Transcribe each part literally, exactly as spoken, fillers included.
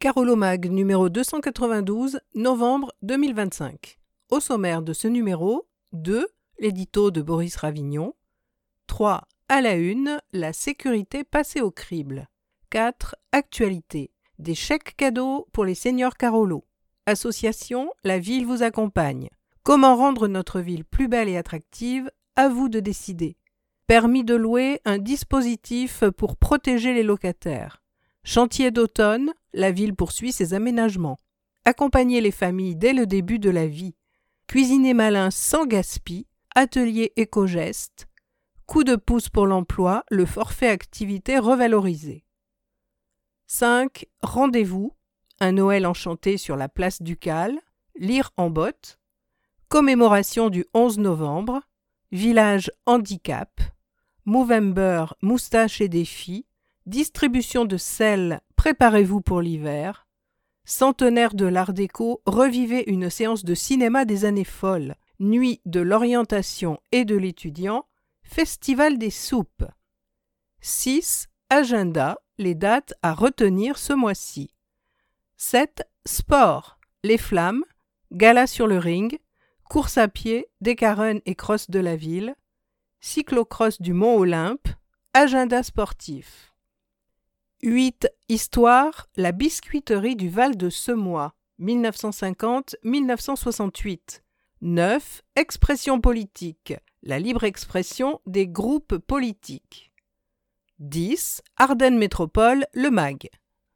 Carolomag numéro deux cent quatre-vingt-douze, novembre deux mille vingt-cinq. Au sommaire de ce numéro, deux. L'édito de Boris Ravignon. trois. À la une, la sécurité passée au crible. quatre. Actualité. Des chèques cadeaux pour les seniors Carolo. Association, la ville vous accompagne. Comment rendre notre ville plus belle et attractive? À vous de décider. Permis de louer, un dispositif pour protéger les locataires. Chantier d'automne, la ville poursuit ses aménagements. Accompagner les familles dès le début de la vie. Cuisiner malin sans gaspille. Atelier éco-geste. Coup de pouce pour l'emploi, le forfait activité revalorisé. cinq. Rendez-vous. Un Noël enchanté sur la place Ducale. Lire en botte. Commémoration du onze novembre. Village handicap. Movember, moustache et défi. Distribution de sel, préparez-vous pour l'hiver. Centenaire de l'Art déco, revivez une séance de cinéma des années folles. Nuit de l'orientation et de l'étudiant. Festival des soupes. six. Agenda, les dates à retenir ce mois-ci. sept. Sport, les flammes, gala sur le ring, course à pied, décarun et cross de la ville, cyclocross du Mont-Olympe, agenda sportif. huit. Histoire, la biscuiterie du Val de Semois, mille neuf cent cinquante à mille neuf cent soixante-huit. neuf. Expression politique, la libre expression des groupes politiques. dix. Ardennes Métropole, le M A G.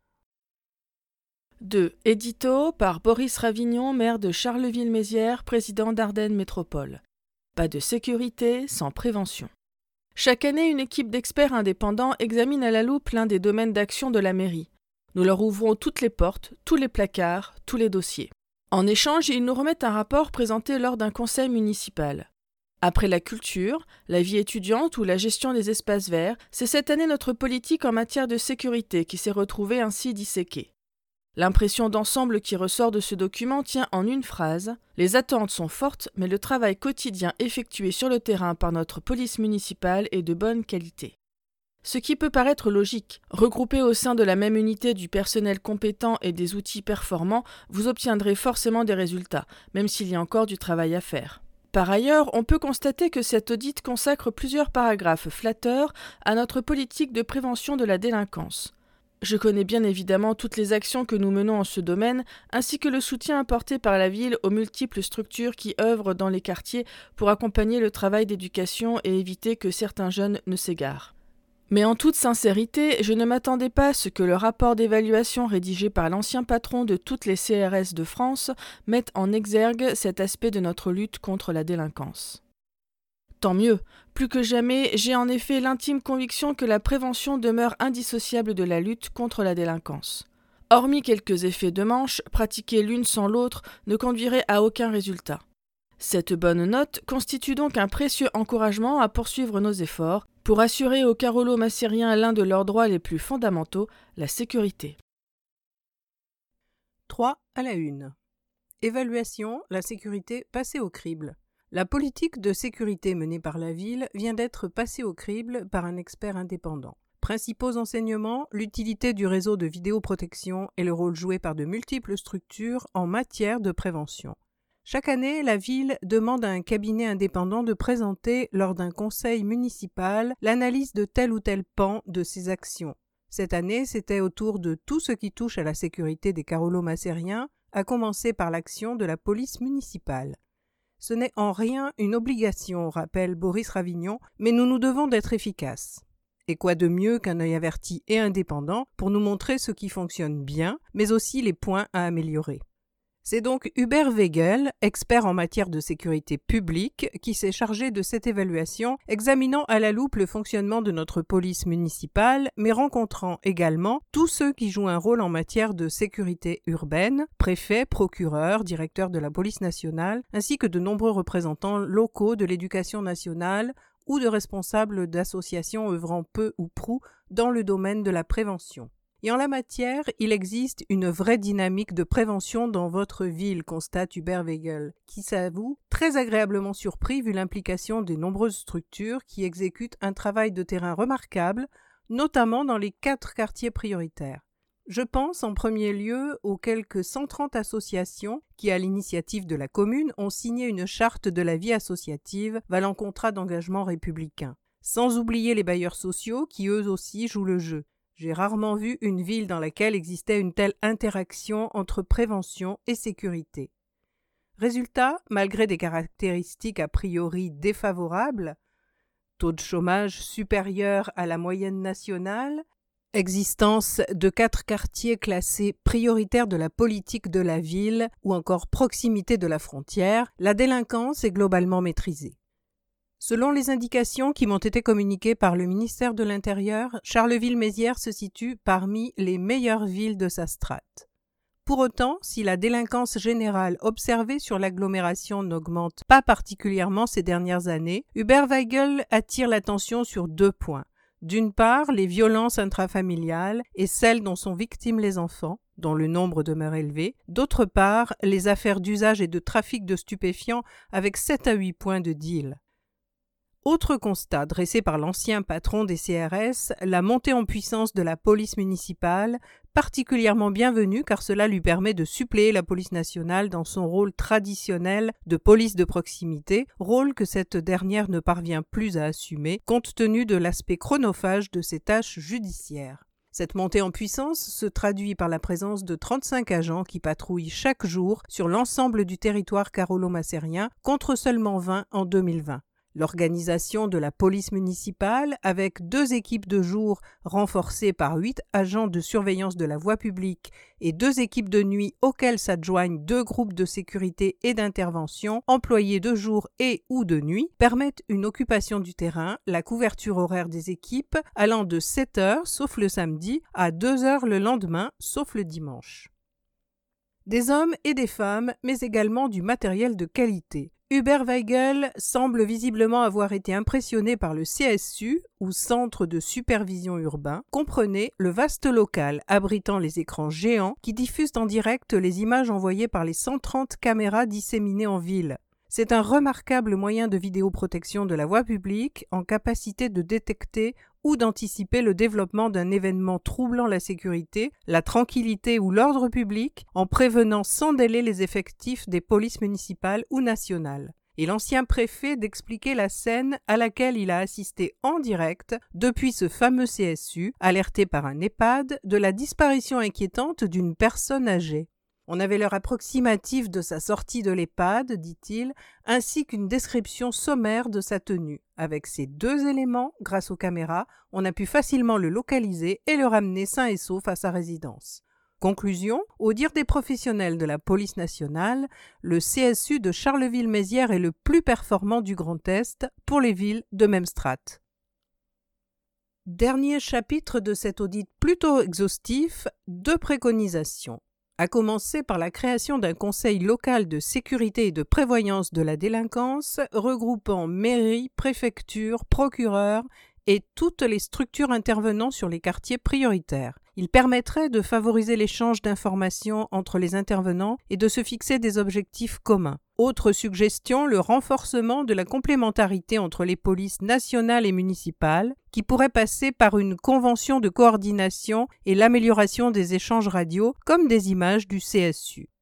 deux. Édito par Boris Ravignon, maire de Charleville-Mézières, président d'Ardennes Métropole. Pas de sécurité sans prévention. Chaque année, une équipe d'experts indépendants examine à la loupe l'un des domaines d'action de la mairie. Nous leur ouvrons toutes les portes, tous les placards, tous les dossiers. En échange, ils nous remettent un rapport présenté lors d'un conseil municipal. Après la culture, la vie étudiante ou la gestion des espaces verts, c'est cette année notre politique en matière de sécurité qui s'est retrouvée ainsi disséquée. L'impression d'ensemble qui ressort de ce document tient en une phrase. Les attentes sont fortes, mais le travail quotidien effectué sur le terrain par notre police municipale est de bonne qualité. Ce qui peut paraître logique, regroupé au sein de la même unité du personnel compétent et des outils performants, vous obtiendrez forcément des résultats, même s'il y a encore du travail à faire. Par ailleurs, on peut constater que cet audit consacre plusieurs paragraphes flatteurs à notre politique de prévention de la délinquance. Je connais bien évidemment toutes les actions que nous menons en ce domaine, ainsi que le soutien apporté par la ville aux multiples structures qui œuvrent dans les quartiers pour accompagner le travail d'éducation et éviter que certains jeunes ne s'égarent. Mais en toute sincérité, je ne m'attendais pas à ce que le rapport d'évaluation rédigé par l'ancien patron de toutes les C R S de France mette en exergue cet aspect de notre lutte contre la délinquance. Tant mieux, plus que jamais, j'ai en effet l'intime conviction que la prévention demeure indissociable de la lutte contre la délinquance. Hormis quelques effets de manche, pratiquer l'une sans l'autre ne conduirait à aucun résultat. Cette bonne note constitue donc un précieux encouragement à poursuivre nos efforts pour assurer aux Carolo-Massériens l'un de leurs droits les plus fondamentaux, la sécurité. trois. À la une. Évaluation, la sécurité passée au crible. La politique de sécurité menée par la ville vient d'être passée au crible par un expert indépendant. Principaux enseignements, l'utilité du réseau de vidéoprotection et le rôle joué par de multiples structures en matière de prévention. Chaque année, la ville demande à un cabinet indépendant de présenter, lors d'un conseil municipal, l'analyse de tel ou tel pan de ses actions. Cette année, c'était autour de tout ce qui touche à la sécurité des Carolo-Massériens, à commencer par l'action de la police municipale. Ce n'est en rien une obligation, rappelle Boris Ravignon, mais nous nous devons d'être efficaces. Et quoi de mieux qu'un œil averti et indépendant pour nous montrer ce qui fonctionne bien, mais aussi les points à améliorer. C'est donc Hubert Weigel, expert en matière de sécurité publique, qui s'est chargé de cette évaluation, examinant à la loupe le fonctionnement de notre police municipale, mais rencontrant également tous ceux qui jouent un rôle en matière de sécurité urbaine, préfets, procureurs, directeurs de la police nationale, ainsi que de nombreux représentants locaux de l'éducation nationale ou de responsables d'associations œuvrant peu ou prou dans le domaine de la prévention. Et en la matière, il existe une vraie dynamique de prévention dans votre ville, constate Hubert Weigel, qui s'avoue très agréablement surpris vu l'implication des nombreuses structures qui exécutent un travail de terrain remarquable, notamment dans les quatre quartiers prioritaires. Je pense en premier lieu aux quelques cent trente associations qui, à l'initiative de la commune, ont signé une charte de la vie associative valant contrat d'engagement républicain. Sans oublier les bailleurs sociaux qui eux aussi jouent le jeu. J'ai rarement vu une ville dans laquelle existait une telle interaction entre prévention et sécurité. Résultat, malgré des caractéristiques a priori défavorables, taux de chômage supérieur à la moyenne nationale, existence de quatre quartiers classés prioritaires de la politique de la ville ou encore proximité de la frontière, la délinquance est globalement maîtrisée. Selon les indications qui m'ont été communiquées par le ministère de l'Intérieur, Charleville-Mézières se situe parmi les meilleures villes de sa strate. Pour autant, si la délinquance générale observée sur l'agglomération n'augmente pas particulièrement ces dernières années, Hubert Weigel attire l'attention sur deux points. D'une part, les violences intrafamiliales et celles dont sont victimes les enfants, dont le nombre demeure élevé. D'autre part, les affaires d'usage et de trafic de stupéfiants avec sept à huit points de deal. Autre constat dressé par l'ancien patron des C R S, la montée en puissance de la police municipale, particulièrement bienvenue car cela lui permet de suppléer la police nationale dans son rôle traditionnel de police de proximité, rôle que cette dernière ne parvient plus à assumer compte tenu de l'aspect chronophage de ses tâches judiciaires. Cette montée en puissance se traduit par la présence de trente-cinq agents qui patrouillent chaque jour sur l'ensemble du territoire carolo-macérien contre seulement vingt en deux mille vingt. L'organisation de la police municipale, avec deux équipes de jour renforcées par huit agents de surveillance de la voie publique et deux équipes de nuit auxquelles s'adjoignent deux groupes de sécurité et d'intervention employés de jour et ou de nuit, permettent une occupation du terrain, la couverture horaire des équipes allant de sept heures, sauf le samedi, à deux heures le lendemain, sauf le dimanche. Des hommes et des femmes, mais également du matériel de qualité. Hubert Weigel semble visiblement avoir été impressionné par le C S U, ou Centre de supervision urbain, comprenez le vaste local abritant les écrans géants qui diffusent en direct les images envoyées par les cent trente caméras disséminées en ville. C'est un remarquable moyen de vidéoprotection de la voie publique en capacité de détecter ou d'anticiper le développement d'un événement troublant la sécurité, la tranquillité ou l'ordre public en prévenant sans délai les effectifs des polices municipales ou nationales. Et l'ancien préfet d'expliquer la scène à laquelle il a assisté en direct depuis ce fameux C S U, alerté par un EHPAD de la disparition inquiétante d'une personne âgée. On avait l'heure approximative de sa sortie de l'EHPAD, dit-il, ainsi qu'une description sommaire de sa tenue. Avec ces deux éléments, grâce aux caméras, on a pu facilement le localiser et le ramener sain et sauf à sa résidence. Conclusion, au dire des professionnels de la police nationale, le C S U de Charleville-Mézières est le plus performant du Grand Est pour les villes de même strate. Dernier chapitre de cet audit plutôt exhaustif, deux préconisations. À commencer par la création d'un conseil local de sécurité et de prévoyance de la délinquance, regroupant mairies, préfectures, procureurs et toutes les structures intervenant sur les quartiers prioritaires. Il permettrait de favoriser l'échange d'informations entre les intervenants et de se fixer des objectifs communs. Autre suggestion, le renforcement de la complémentarité entre les polices nationales et municipales, qui pourrait passer par une convention de coordination et l'amélioration des échanges radio, comme des images du C S U.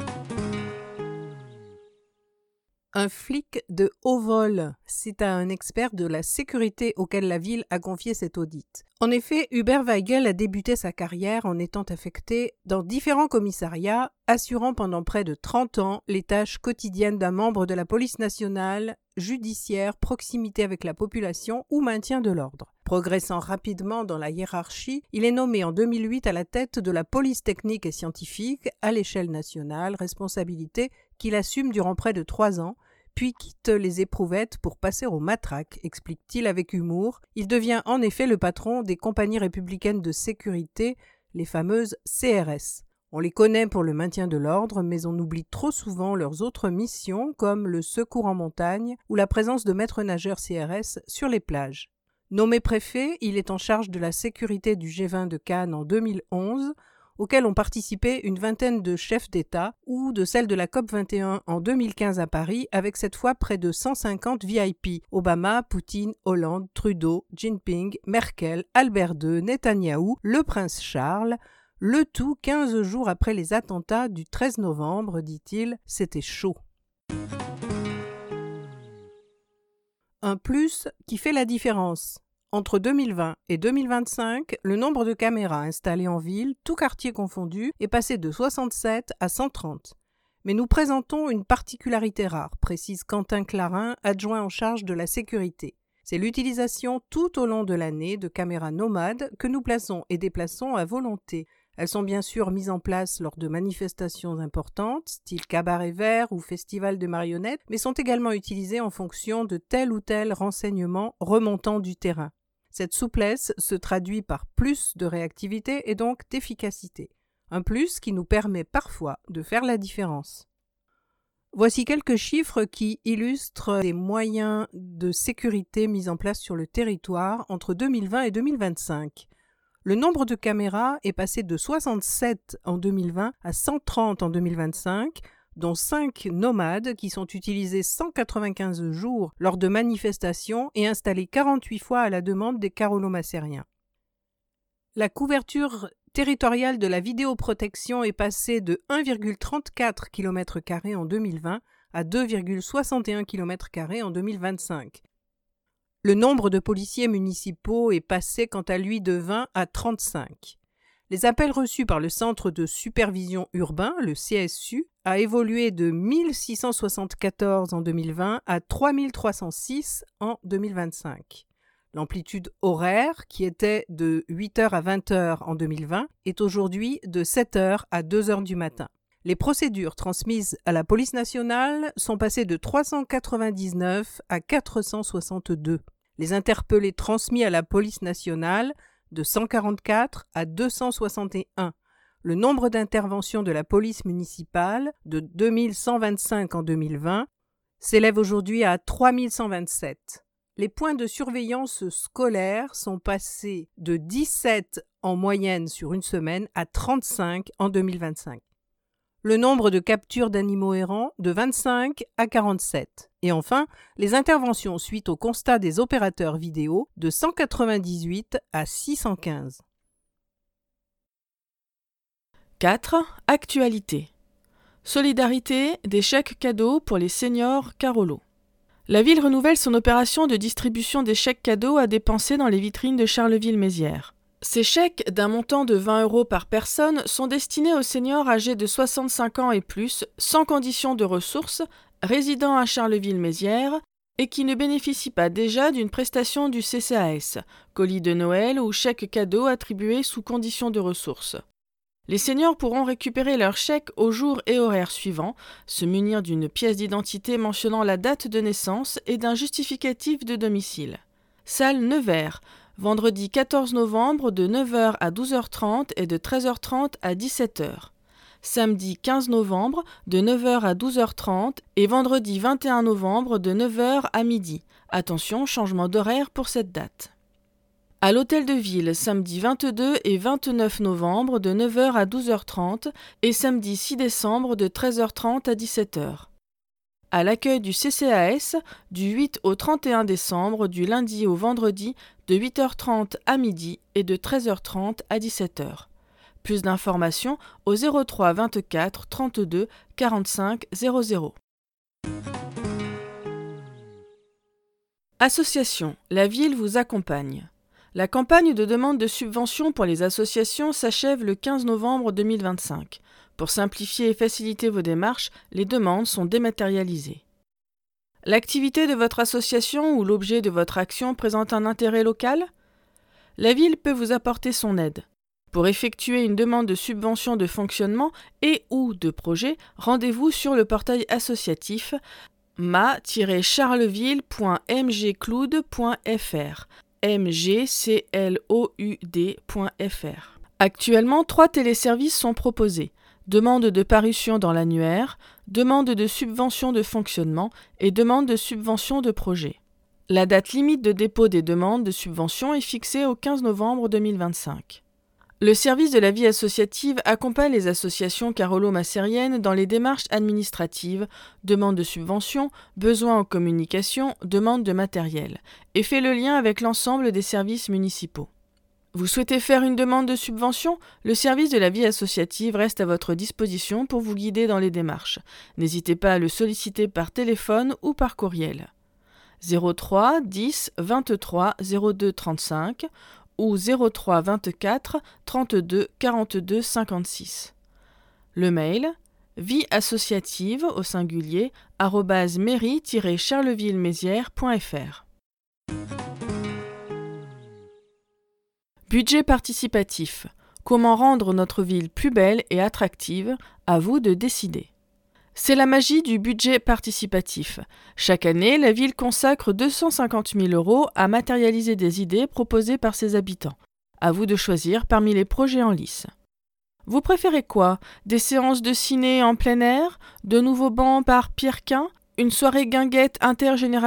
Un flic de haut vol, c'est à un expert de la sécurité auquel la ville a confié cet audit. En effet, Hubert Weigel a débuté sa carrière en étant affecté dans différents commissariats, assurant pendant près de trente ans les tâches quotidiennes d'un membre de la police nationale, judiciaire, proximité avec la population ou maintien de l'ordre. Progressant rapidement dans la hiérarchie, il est nommé en deux mille huit à la tête de la police technique et scientifique à l'échelle nationale, responsabilité qu'il assume durant près de trois ans, puis quitte les éprouvettes pour passer au matraque, explique-t-il avec humour. Il devient en effet le patron des compagnies républicaines de sécurité, les fameuses C R S. On les connaît pour le maintien de l'ordre, mais on oublie trop souvent leurs autres missions, comme le secours en montagne ou la présence de maîtres nageurs C R S sur les plages. Nommé préfet, il est en charge de la sécurité du G vingt de Cannes en deux mille onze, auquel ont participé une vingtaine de chefs d'État, ou de celle de la COP vingt et un en deux mille quinze à Paris, avec cette fois près de cent cinquante V I P. Obama, Poutine, Hollande, Trudeau, Jinping, Merkel, Albert deux, Netanyahou, le prince Charles, Le tout quinze jours après les attentats du treize novembre, dit-il, c'était chaud. Un plus qui fait la différence. Entre deux mille vingt et deux mille vingt-cinq, le nombre de caméras installées en ville, tout quartier confondu, est passé de soixante-sept à cent trente. Mais nous présentons une particularité rare, précise Quentin Clarin, adjoint en charge de la sécurité. C'est l'utilisation tout au long de l'année de caméras nomades que nous plaçons et déplaçons à volonté. Elles sont bien sûr mises en place lors de manifestations importantes, style cabaret vert ou festival de marionnettes, mais sont également utilisées en fonction de tel ou tel renseignement remontant du terrain. Cette souplesse se traduit par plus de réactivité et donc d'efficacité. Un plus qui nous permet parfois de faire la différence. Voici quelques chiffres qui illustrent les moyens de sécurité mis en place sur le territoire entre deux mille vingt et deux mille vingt-cinq. Le nombre de caméras est passé de soixante-sept en deux mille vingt à cent trente en deux mille vingt-cinq, dont cinq nomades qui sont utilisés cent quatre-vingt-quinze jours lors de manifestations et installés quarante-huit fois à la demande des carolo-macériens. La couverture territoriale de la vidéoprotection est passée de un virgule trente-quatre kilomètres carrés en deux mille vingt à deux virgule soixante et un kilomètres carrés en deux mille vingt-cinq. Le nombre de policiers municipaux est passé quant à lui de vingt à trente-cinq. Les appels reçus par le Centre de supervision urbain, le C S U, a évolué de mille six cent soixante-quatorze en deux mille vingt à trois mille trois cent six en deux mille vingt-cinq. L'amplitude horaire, qui était de huit heures à vingt heures en deux mille vingt, est aujourd'hui de sept heures à deux heures du matin. Les procédures transmises à la police nationale sont passées de trois cent quatre-vingt-dix-neuf à quatre cent soixante-deux. Les interpellés transmis à la police nationale de cent quarante-quatre à deux cent soixante et un. Le nombre d'interventions de la police municipale de deux mille cent vingt-cinq en deux mille vingt s'élève aujourd'hui à trois mille cent vingt-sept. Les points de surveillance scolaire sont passés de dix-sept en moyenne sur une semaine à trente-cinq en deux mille vingt-cinq. Le nombre de captures d'animaux errants de vingt-cinq à quarante-sept. Et enfin, les interventions suite au constat des opérateurs vidéo de cent quatre-vingt-dix-huit à six cent quinze. quatre. Actualité. Solidarité, des chèques cadeaux pour les seniors Carolo. La ville renouvelle son opération de distribution des chèques cadeaux à dépenser dans les vitrines de Charleville-Mézières. Ces chèques, d'un montant de vingt euros par personne, sont destinés aux seniors âgés de soixante-cinq ans et plus, sans condition de ressources, résidant à Charleville-Mézières et qui ne bénéficient pas déjà d'une prestation du C C A S, colis de Noël ou chèque cadeau attribué sous condition de ressources. Les seniors pourront récupérer leur chèque au jour et horaire suivant, se munir d'une pièce d'identité mentionnant la date de naissance et d'un justificatif de domicile. Salle Nevers, vendredi quatorze novembre de neuf heures à douze heures trente et de treize heures trente à dix-sept heures. Samedi quinze novembre de neuf heures à douze heures trente et vendredi vingt et un novembre de neuf heures à midi. Attention, changement d'horaire pour cette date. À l'Hôtel de Ville, samedi vingt-deux et vingt-neuf novembre de neuf heures à douze heures trente et samedi six décembre de treize heures trente à dix-sept heures. À l'accueil du C C A S, du huit au trente et un décembre, du lundi au vendredi, de huit heures trente à midi et de treize heures trente à dix-sept heures. Plus d'informations au zéro trois vingt-quatre trente-deux quarante-cinq zéro zéro. Association, la ville vous accompagne. La campagne de demande de subvention pour les associations s'achève le quinze novembre deux mille vingt-cinq. Pour simplifier et faciliter vos démarches, les demandes sont dématérialisées. L'activité de votre association ou l'objet de votre action présente un intérêt local ? La ville peut vous apporter son aide. Pour effectuer une demande de subvention de fonctionnement et ou de projet, rendez-vous sur le portail associatif ma tiret charleville point m g cloud point f r m g c l o u d point f r. Actuellement, trois téléservices sont proposés. Demande de parution dans l'annuaire, demande de subvention de fonctionnement et demande de subvention de projet. La date limite de dépôt des demandes de subvention est fixée au quinze novembre deux mille vingt-cinq. Le service de la vie associative accompagne les associations carolo-macériennes dans les démarches administratives, demande de subvention, besoins en communication, demande de matériel, et fait le lien avec l'ensemble des services municipaux. Vous souhaitez faire une demande de subvention ? Le service de la vie associative reste à votre disposition pour vous guider dans les démarches. N'hésitez pas à le solliciter par téléphone ou par courriel. zéro trois dix vingt-trois zéro deux trente-cinq ou zéro trois vingt-quatre trente-deux quarante-deux cinquante-six. Le mail vie associative au singulier arobase mairie tiret charleville-mézières point f r. Budget participatif. Comment rendre notre ville plus belle et attractive ? À vous de décider. C'est la magie du budget participatif. Chaque année, la ville consacre deux cent cinquante mille euros à matérialiser des idées proposées par ses habitants. À vous de choisir parmi les projets en lice. Vous préférez quoi ? Des séances de ciné en plein air ? De nouveaux bancs par Pierre Quin ? Une soirée guinguette intergénérationnelle ?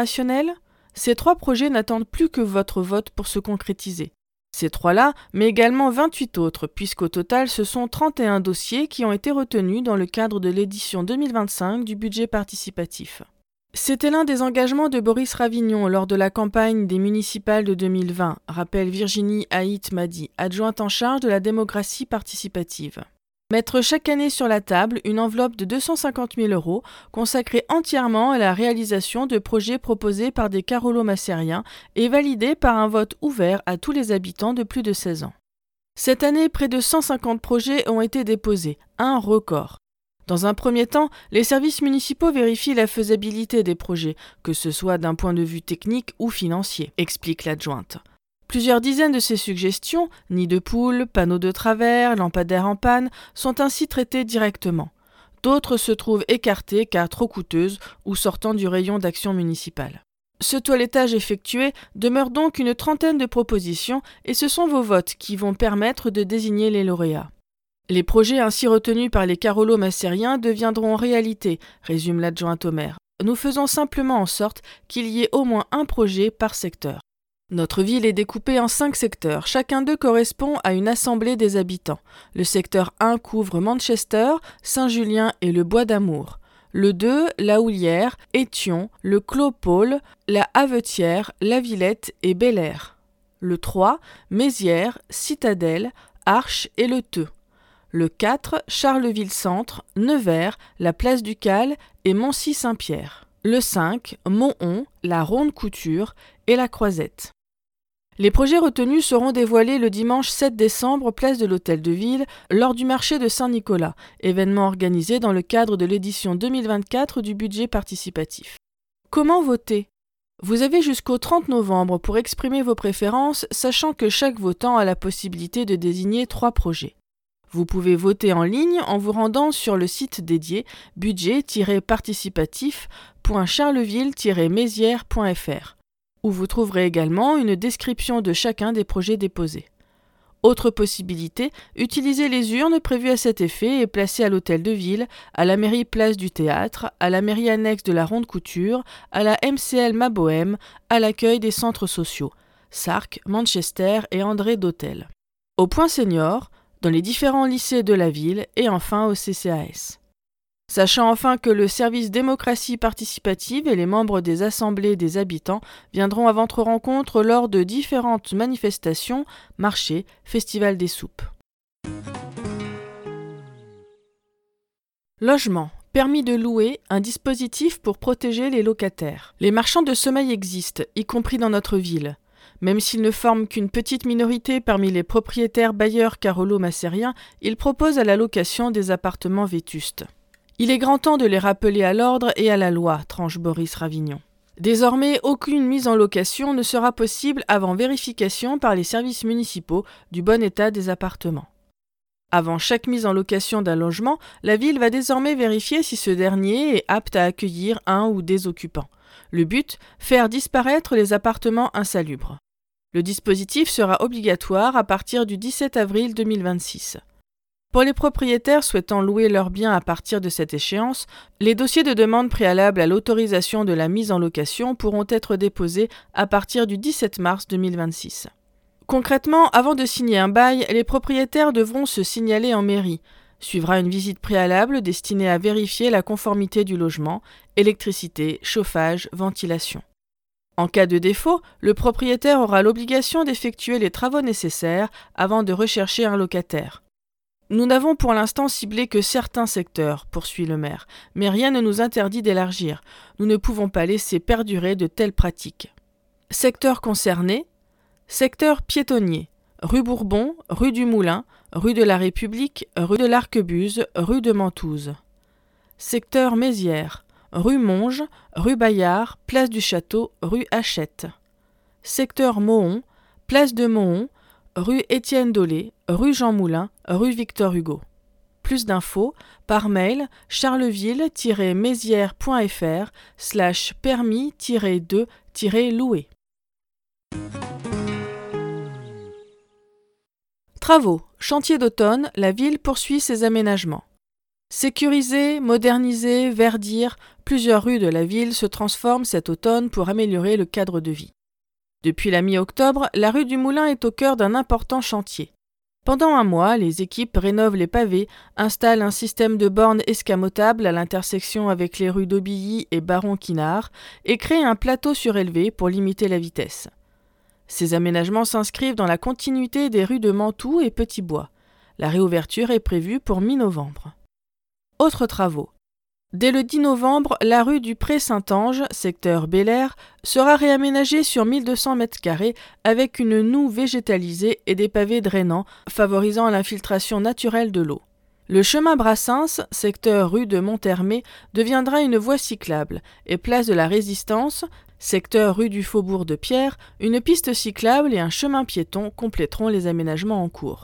Ces trois projets n'attendent plus que votre vote pour se concrétiser. Ces trois-là, mais également vingt-huit autres, puisqu'au total ce sont trente et un dossiers qui ont été retenus dans le cadre de l'édition deux mille vingt-cinq du budget participatif. C'était l'un des engagements de Boris Ravignon lors de la campagne des municipales de deux mille vingt, rappelle Virginie Haït-Madi, adjointe en charge de la démocratie participative. Mettre chaque année sur la table une enveloppe de deux cent cinquante mille euros consacrée entièrement à la réalisation de projets proposés par des carolo-massériens et validés par un vote ouvert à tous les habitants de plus de seize ans. Cette année, près de cent cinquante projets ont été déposés, un record. Dans un premier temps, les services municipaux vérifient la faisabilité des projets, que ce soit d'un point de vue technique ou financier, explique l'adjointe. Plusieurs dizaines de ces suggestions, nids de poules, panneaux de travers, lampadaires en panne, sont ainsi traitées directement. D'autres se trouvent écartées car trop coûteuses ou sortant du rayon d'action municipale. Ce toilettage effectué, demeure donc une trentaine de propositions et ce sont vos votes qui vont permettre de désigner les lauréats. Les projets ainsi retenus par les carolo-massériens deviendront réalité, résume l'adjointe au maire. Nous faisons simplement en sorte qu'il y ait au moins un projet par secteur. Notre ville est découpée en cinq secteurs. Chacun d'eux correspond à une assemblée des habitants. Le secteur un couvre Manchester, Saint-Julien et le Bois d'Amour. Le deux, La Houlière, Étion, le Clos-Paul, la Havetière, La Villette et Bel-Air. Le trois, Mézières, Citadelle, Arches et Le Theu. Le quatre, Charleville-Centre, Nevers, la Place du Cal et Moncy-Saint-Pierre. Le cinq, Monthon, la Ronde Couture et la Croisette. Les projets retenus seront dévoilés le dimanche sept décembre, place de l'Hôtel de Ville, lors du marché de Saint-Nicolas, événement organisé dans le cadre de l'édition deux mille vingt-quatre du budget participatif. Comment voter ? Vous avez jusqu'au trente novembre pour exprimer vos préférences, sachant que chaque votant a la possibilité de désigner trois projets. Vous pouvez voter en ligne en vous rendant sur le site dédié budget tiret participatif point charleville tiret mézières point f r, où vous trouverez également une description de chacun des projets déposés. Autre possibilité, utilisez les urnes prévues à cet effet et placées à l'Hôtel de Ville, à la mairie Place du Théâtre, à la mairie annexe de la Ronde Couture, à la M C L Mabohème, à l'accueil des centres sociaux, Sark, Manchester et André d'Hôtel. Au Point Senior, dans les différents lycées de la ville et enfin au C C A S. Sachant enfin que le service démocratie participative et les membres des assemblées des habitants viendront à votre rencontre lors de différentes manifestations, marchés, festivals des soupes. Logement. Permis de louer, un dispositif pour protéger les locataires. Les marchands de sommeil existent, y compris dans notre ville. Même s'ils ne forment qu'une petite minorité parmi les propriétaires bailleurs carolo-massériens, ils proposent à la location des appartements vétustes. Il est grand temps de les rappeler à l'ordre et à la loi, tranche Boris Ravignon. Désormais, aucune mise en location ne sera possible avant vérification par les services municipaux du bon état des appartements. Avant chaque mise en location d'un logement, la ville va désormais vérifier si ce dernier est apte à accueillir un ou des occupants. Le but, faire disparaître les appartements insalubres. Le dispositif sera obligatoire à partir du dix-sept avril deux mille vingt-six. Pour les propriétaires souhaitant louer leurs biens à partir de cette échéance, les dossiers de demande préalable à l'autorisation de la mise en location pourront être déposés à partir du dix-sept mars deux mille vingt-six. Concrètement, avant de signer un bail, les propriétaires devront se signaler en mairie. Suivra une visite préalable destinée à vérifier la conformité du logement, électricité, chauffage, ventilation. En cas de défaut, le propriétaire aura l'obligation d'effectuer les travaux nécessaires avant de rechercher un locataire. Nous n'avons pour l'instant ciblé que certains secteurs, poursuit le maire, mais rien ne nous interdit d'élargir. Nous ne pouvons pas laisser perdurer de telles pratiques. Secteurs concernés: secteur piétonnier, rue Bourbon, rue du Moulin, rue de la République, rue de l'Arquebuse, rue de Mentouze. Secteur Mézières, rue Monge, rue Bayard, place du Château, rue Hachette. Secteur Mohon, place de Mohon, rue Étienne Dolé, rue Jean Moulin, rue Victor Hugo. Plus d'infos par mail charleville-mézières.fr slash permis-2-louer. Travaux. Chantier d'automne, la ville poursuit ses aménagements. Sécuriser, moderniser, verdir, plusieurs rues de la ville se transforment cet automne pour améliorer le cadre de vie. Depuis la mi-octobre, la rue du Moulin est au cœur d'un important chantier. Pendant un mois, les équipes rénovent les pavés, installent un système de bornes escamotables à l'intersection avec les rues d'Aubilly et Baron-Quinard et créent un plateau surélevé pour limiter la vitesse. Ces aménagements s'inscrivent dans la continuité des rues de Mantoue et Petit-Bois. La réouverture est prévue pour mi-novembre. Autres travaux. Dès le dix novembre, la rue du Pré-Saint-Ange, secteur Bel-Air, sera réaménagée sur mille deux cents mètres carrés avec une noue végétalisée et des pavés drainants, favorisant l'infiltration naturelle de l'eau. Le chemin Brassens, secteur rue de Monthermé, deviendra une voie cyclable et place de la Résistance, secteur rue du Faubourg de Pierre, une piste cyclable et un chemin piéton compléteront les aménagements en cours.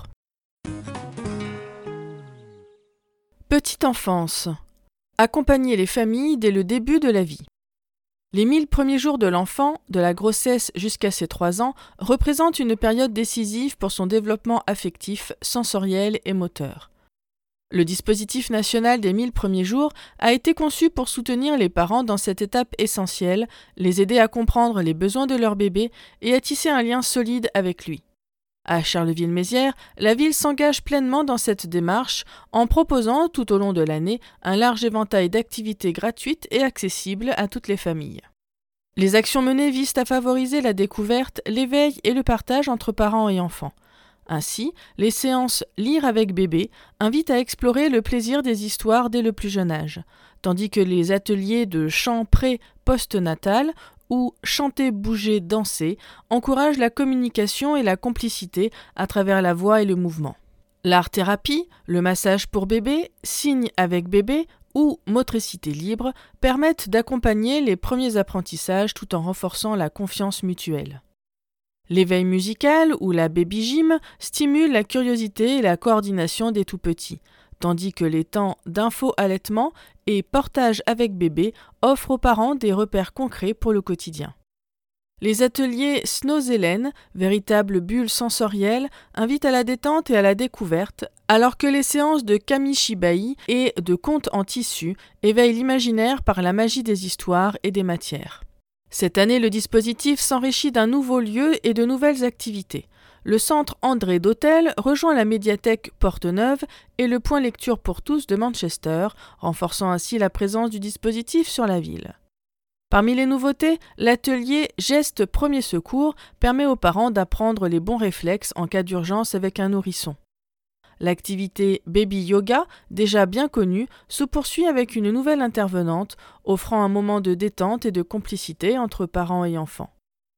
Petite enfance. Accompagner les familles dès le début de la vie. Les mille premiers jours de l'enfant, de la grossesse jusqu'à ses trois ans, représentent une période décisive pour son développement affectif, sensoriel et moteur. Le dispositif national des mille premiers jours a été conçu pour soutenir les parents dans cette étape essentielle, les aider à comprendre les besoins de leur bébé et à tisser un lien solide avec lui. À Charleville-Mézières, la ville s'engage pleinement dans cette démarche en proposant tout au long de l'année un large éventail d'activités gratuites et accessibles à toutes les familles. Les actions menées visent à favoriser la découverte, l'éveil et le partage entre parents et enfants. Ainsi, les séances Lire avec bébé invitent à explorer le plaisir des histoires dès le plus jeune âge, tandis que les ateliers de chant pré-post-natal ou chanter, bouger, danser encouragent la communication et la complicité à travers la voix et le mouvement. L'art-thérapie, le massage pour bébé, signe avec bébé ou motricité libre permettent d'accompagner les premiers apprentissages tout en renforçant la confiance mutuelle. L'éveil musical ou la baby gym stimule la curiosité et la coordination des tout-petits, tandis que les temps d'info-allaitement et portage avec bébé offrent aux parents des repères concrets pour le quotidien. Les ateliers Snozelen, véritables bulles sensorielles, invitent à la détente et à la découverte, alors que les séances de kamishibai et de contes en tissu éveillent l'imaginaire par la magie des histoires et des matières. Cette année, le dispositif s'enrichit d'un nouveau lieu et de nouvelles activités. Le centre André d'Hôtel rejoint la médiathèque Porte-Neuve et le point lecture pour tous de Manchester, renforçant ainsi la présence du dispositif sur la ville. Parmi les nouveautés, l'atelier Gestes Premier Secours permet aux parents d'apprendre les bons réflexes en cas d'urgence avec un nourrisson. L'activité Baby Yoga, déjà bien connue, se poursuit avec une nouvelle intervenante, offrant un moment de détente et de complicité entre parents et enfants.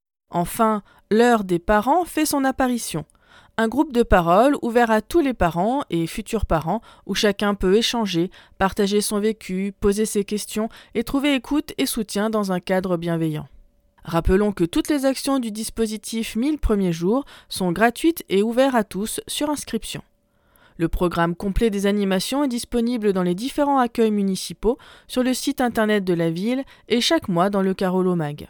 Enfin, l'heure des parents fait son apparition. Un groupe de parole ouvert à tous les parents et futurs parents où chacun peut échanger, partager son vécu, poser ses questions et trouver écoute et soutien dans un cadre bienveillant. Rappelons que toutes les actions du dispositif mille premiers jours sont gratuites et ouvertes à tous sur inscription. Le programme complet des animations est disponible dans les différents accueils municipaux, sur le site internet de la ville et chaque mois dans le Carolo Mag.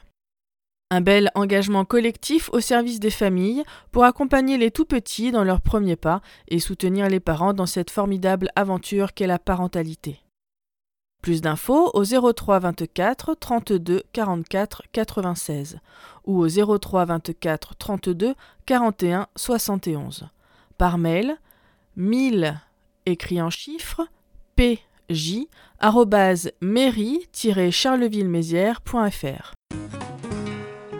Un bel engagement collectif au service des familles pour accompagner les tout-petits dans leurs premiers pas et soutenir les parents dans cette formidable aventure qu'est la parentalité. Plus d'infos au zéro trois vingt-quatre trente-deux quarante-quatre quatre-vingt-seize ou au zéro trois vingt-quatre trente-deux quarante et un soixante et onze. Par mail, mille écrit en chiffres, pj arobase mairie tiret charleville mézières point f r.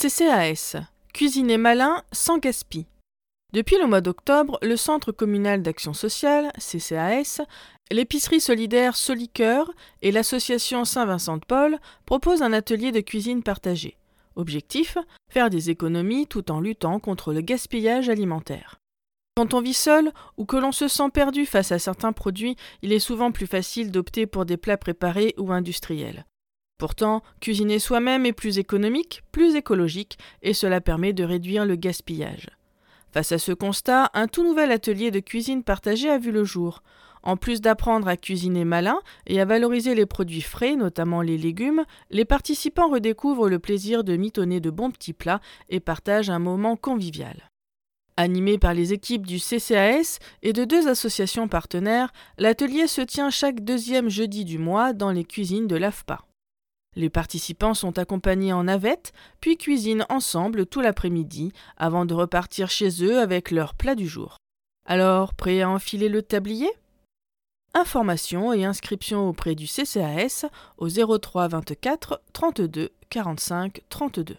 C C A S. Cuisiner malin sans gaspille. Depuis le mois d'octobre, le Centre communal d'action sociale, C C A S, l'épicerie solidaire Solicoeur et l'association Saint-Vincent-de-Paul proposent un atelier de cuisine partagée. Objectif, faire des économies tout en luttant contre le gaspillage alimentaire. Quand on vit seul ou que l'on se sent perdu face à certains produits, il est souvent plus facile d'opter pour des plats préparés ou industriels. Pourtant, cuisiner soi-même est plus économique, plus écologique et cela permet de réduire le gaspillage. Face à ce constat, un tout nouvel atelier de cuisine partagée a vu le jour. En plus d'apprendre à cuisiner malin et à valoriser les produits frais, notamment les légumes, les participants redécouvrent le plaisir de mitonner de bons petits plats et partagent un moment convivial. Animé par les équipes du C C A S et de deux associations partenaires, l'atelier se tient chaque deuxième jeudi du mois dans les cuisines de l'A F P A. Les participants sont accompagnés en navette, puis cuisinent ensemble tout l'après-midi avant de repartir chez eux avec leur plat du jour. Alors, prêt à enfiler le tablier ? Informations et inscriptions auprès du C C A S au zéro trois vingt-quatre trente-deux quarante-cinq trente-deux.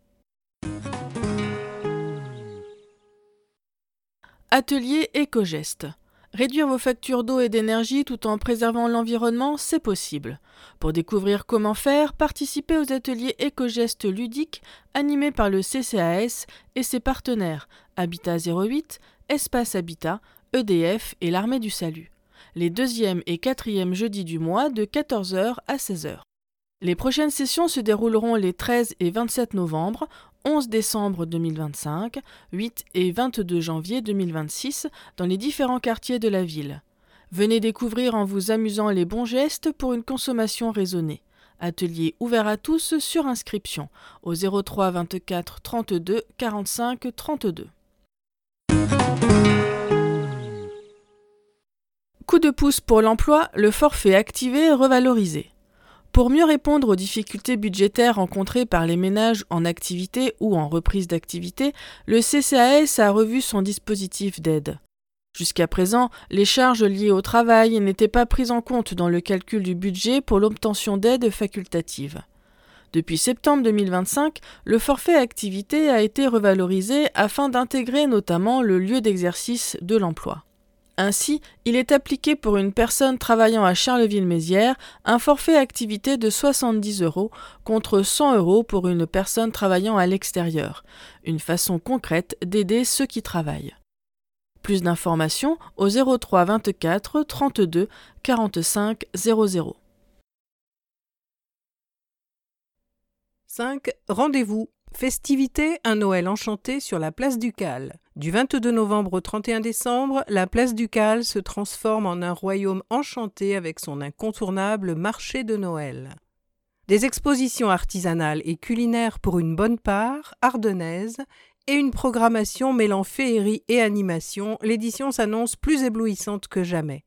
Atelier éco-geste. Réduire vos factures d'eau et d'énergie tout en préservant l'environnement, c'est possible. Pour découvrir comment faire, participez aux ateliers éco-gestes ludiques animés par le C C A S et ses partenaires Habitat zéro huit, Espace Habitat, E D F et l'Armée du Salut. Les deuxième et quatrième jeudis du mois de quatorze heures à seize heures. Les prochaines sessions se dérouleront les treize et vingt-sept novembre, onze décembre deux mille vingt-cinq, huit et vingt-deux janvier deux mille vingt-six dans les différents quartiers de la ville. Venez découvrir en vous amusant les bons gestes pour une consommation raisonnée. Atelier ouvert à tous sur inscription au zéro trois vingt-quatre trente-deux quarante-cinq trente-deux. Coup de pouce pour l'emploi, le forfait activé est revalorisé. Pour mieux répondre aux difficultés budgétaires rencontrées par les ménages en activité ou en reprise d'activité, le C C A S a revu son dispositif d'aide. Jusqu'à présent, les charges liées au travail n'étaient pas prises en compte dans le calcul du budget pour l'obtention d'aides facultatives. Depuis septembre deux mille vingt-cinq, le forfait activité a été revalorisé afin d'intégrer notamment le lieu d'exercice de l'emploi. Ainsi, il est appliqué pour une personne travaillant à Charleville-Mézières un forfait activité de soixante-dix euros contre cent euros pour une personne travaillant à l'extérieur, une façon concrète d'aider ceux qui travaillent. Plus d'informations au zéro trois vingt-quatre trente-deux quarante-cinq zéro zéro. cinq. Rendez-vous. Festivités, un Noël enchanté sur la place du Cal. Du vingt-deux novembre au trente et un décembre, la place du Cal se transforme en un royaume enchanté avec son incontournable marché de Noël. Des expositions artisanales et culinaires pour une bonne part, ardennaises, et une programmation mêlant féerie et animation, l'édition s'annonce plus éblouissante que jamais.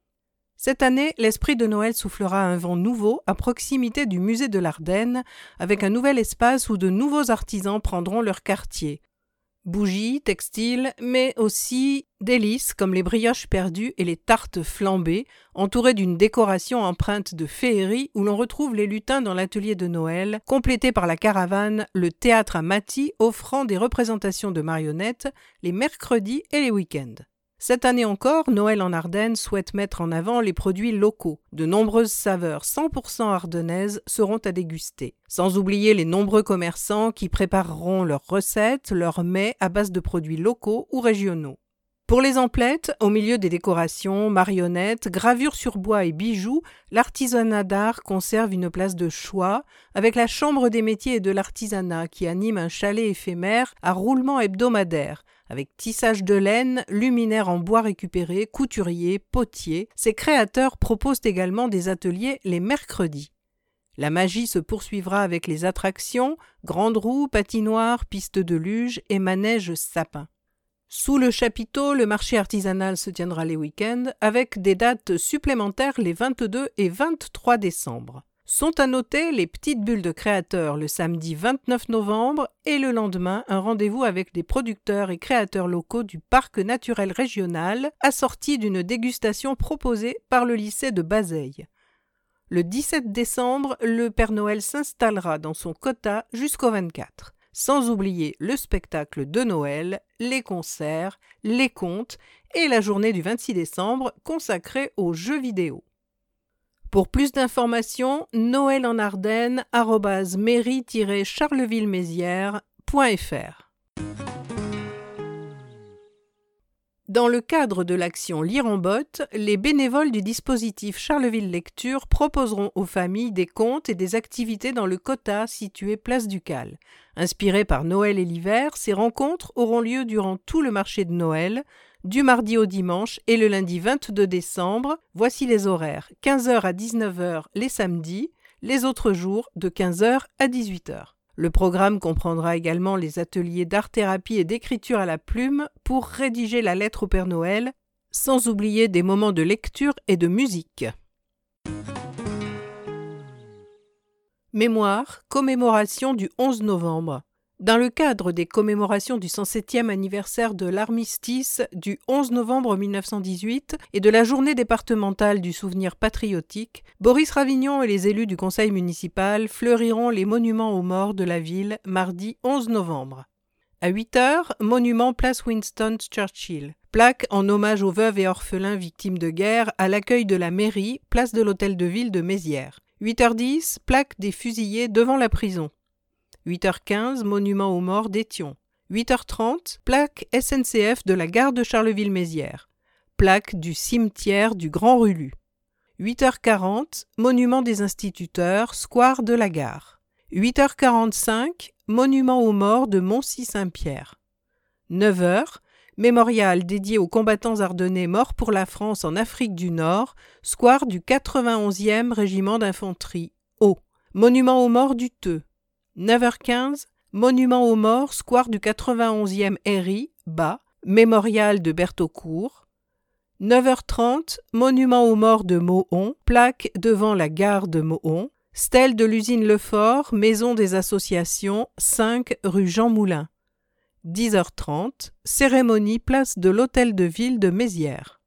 Cette année, l'esprit de Noël soufflera un vent nouveau à proximité du musée de l'Ardenne, avec un nouvel espace où de nouveaux artisans prendront leur quartier. Bougies, textiles, mais aussi délices comme les brioches perdues et les tartes flambées, entourées d'une décoration empreinte de féerie où l'on retrouve les lutins dans l'atelier de Noël, complété par la caravane, le théâtre à Maty offrant des représentations de marionnettes les mercredis et les week-ends. Cette année encore, Noël en Ardennes souhaite mettre en avant les produits locaux. De nombreuses saveurs cent pour cent ardennaises seront à déguster. Sans oublier les nombreux commerçants qui prépareront leurs recettes, leurs mets à base de produits locaux ou régionaux. Pour les emplettes, au milieu des décorations, marionnettes, gravures sur bois et bijoux, l'artisanat d'art conserve une place de choix avec la Chambre des métiers et de l'artisanat qui anime un chalet éphémère à roulement hebdomadaire. Avec tissage de laine, luminaires en bois récupéré, couturiers, potiers, ces créateurs proposent également des ateliers les mercredis. La magie se poursuivra avec les attractions, grandes roues, patinoires, pistes de luge et manèges sapins. Sous le chapiteau, le marché artisanal se tiendra les week-ends avec des dates supplémentaires les vingt-deux et vingt-trois décembre. Sont à noter les petites bulles de créateurs le samedi vingt-neuf novembre et le lendemain un rendez-vous avec des producteurs et créateurs locaux du parc naturel régional assorti d'une dégustation proposée par le lycée de Bazeilles. Le dix-sept décembre, le Père Noël s'installera dans son quota jusqu'au vingt-quatre. sans oublier le spectacle de Noël, les concerts, les contes et la journée du vingt-six décembre consacrée aux jeux vidéo. Pour plus d'informations, noël en ardennes arobase mairie tiret charleville-mézières point f r. Dans le cadre de l'action Lire en botte, les bénévoles du dispositif Charleville Lecture proposeront aux familles des contes et des activités dans le quota situé place du Cal. Inspirées par Noël et l'hiver, ces rencontres auront lieu durant tout le marché de Noël, du mardi au dimanche et le lundi vingt-deux décembre. Voici les horaires: quinze heures à dix-neuf heures les samedis, les autres jours de quinze heures à dix-huit heures. Le programme comprendra également les ateliers d'art-thérapie et d'écriture à la plume pour rédiger la lettre au Père Noël, sans oublier des moments de lecture et de musique. Mémoire, commémoration du onze novembre. Dans le cadre des commémorations du cent septième anniversaire de l'armistice du onze novembre mille neuf cent dix-huit et de la journée départementale du souvenir patriotique, Boris Ravignon et les élus du conseil municipal fleuriront les monuments aux morts de la ville mardi onze novembre. À huit heures, monument place Winston Churchill. Plaque en hommage aux veuves et orphelins victimes de guerre à l'accueil de la mairie, place de l'hôtel de ville de Mézières. huit heures dix, plaque des fusillés devant la prison. huit heures quinze, monument aux morts d'Étion. huit heures trente, plaque S N C F de la gare de Charleville-Mézières. Plaque du cimetière du Grand Rulu. huit heures quarante, monument des instituteurs, square de la gare. huit heures quarante-cinq, monument aux morts de Moncy-Saint-Pierre. neuf heures, mémorial dédié aux combattants ardennais morts pour la France en Afrique du Nord, square du quatre-vingt-onzième régiment d'infanterie, haut. Monument aux morts du Teux. neuf heures quinze, monument aux morts, square du quatre-vingt-onzième R I, bas, mémorial de Berthaucourt. neuf heures trente, monument aux morts de Mohon, plaque devant la gare de Mohon. Stèle de l'usine Lefort, maison des associations, cinq rue Jean Moulin. dix heures trente, cérémonie place de l'hôtel de ville de Mézières.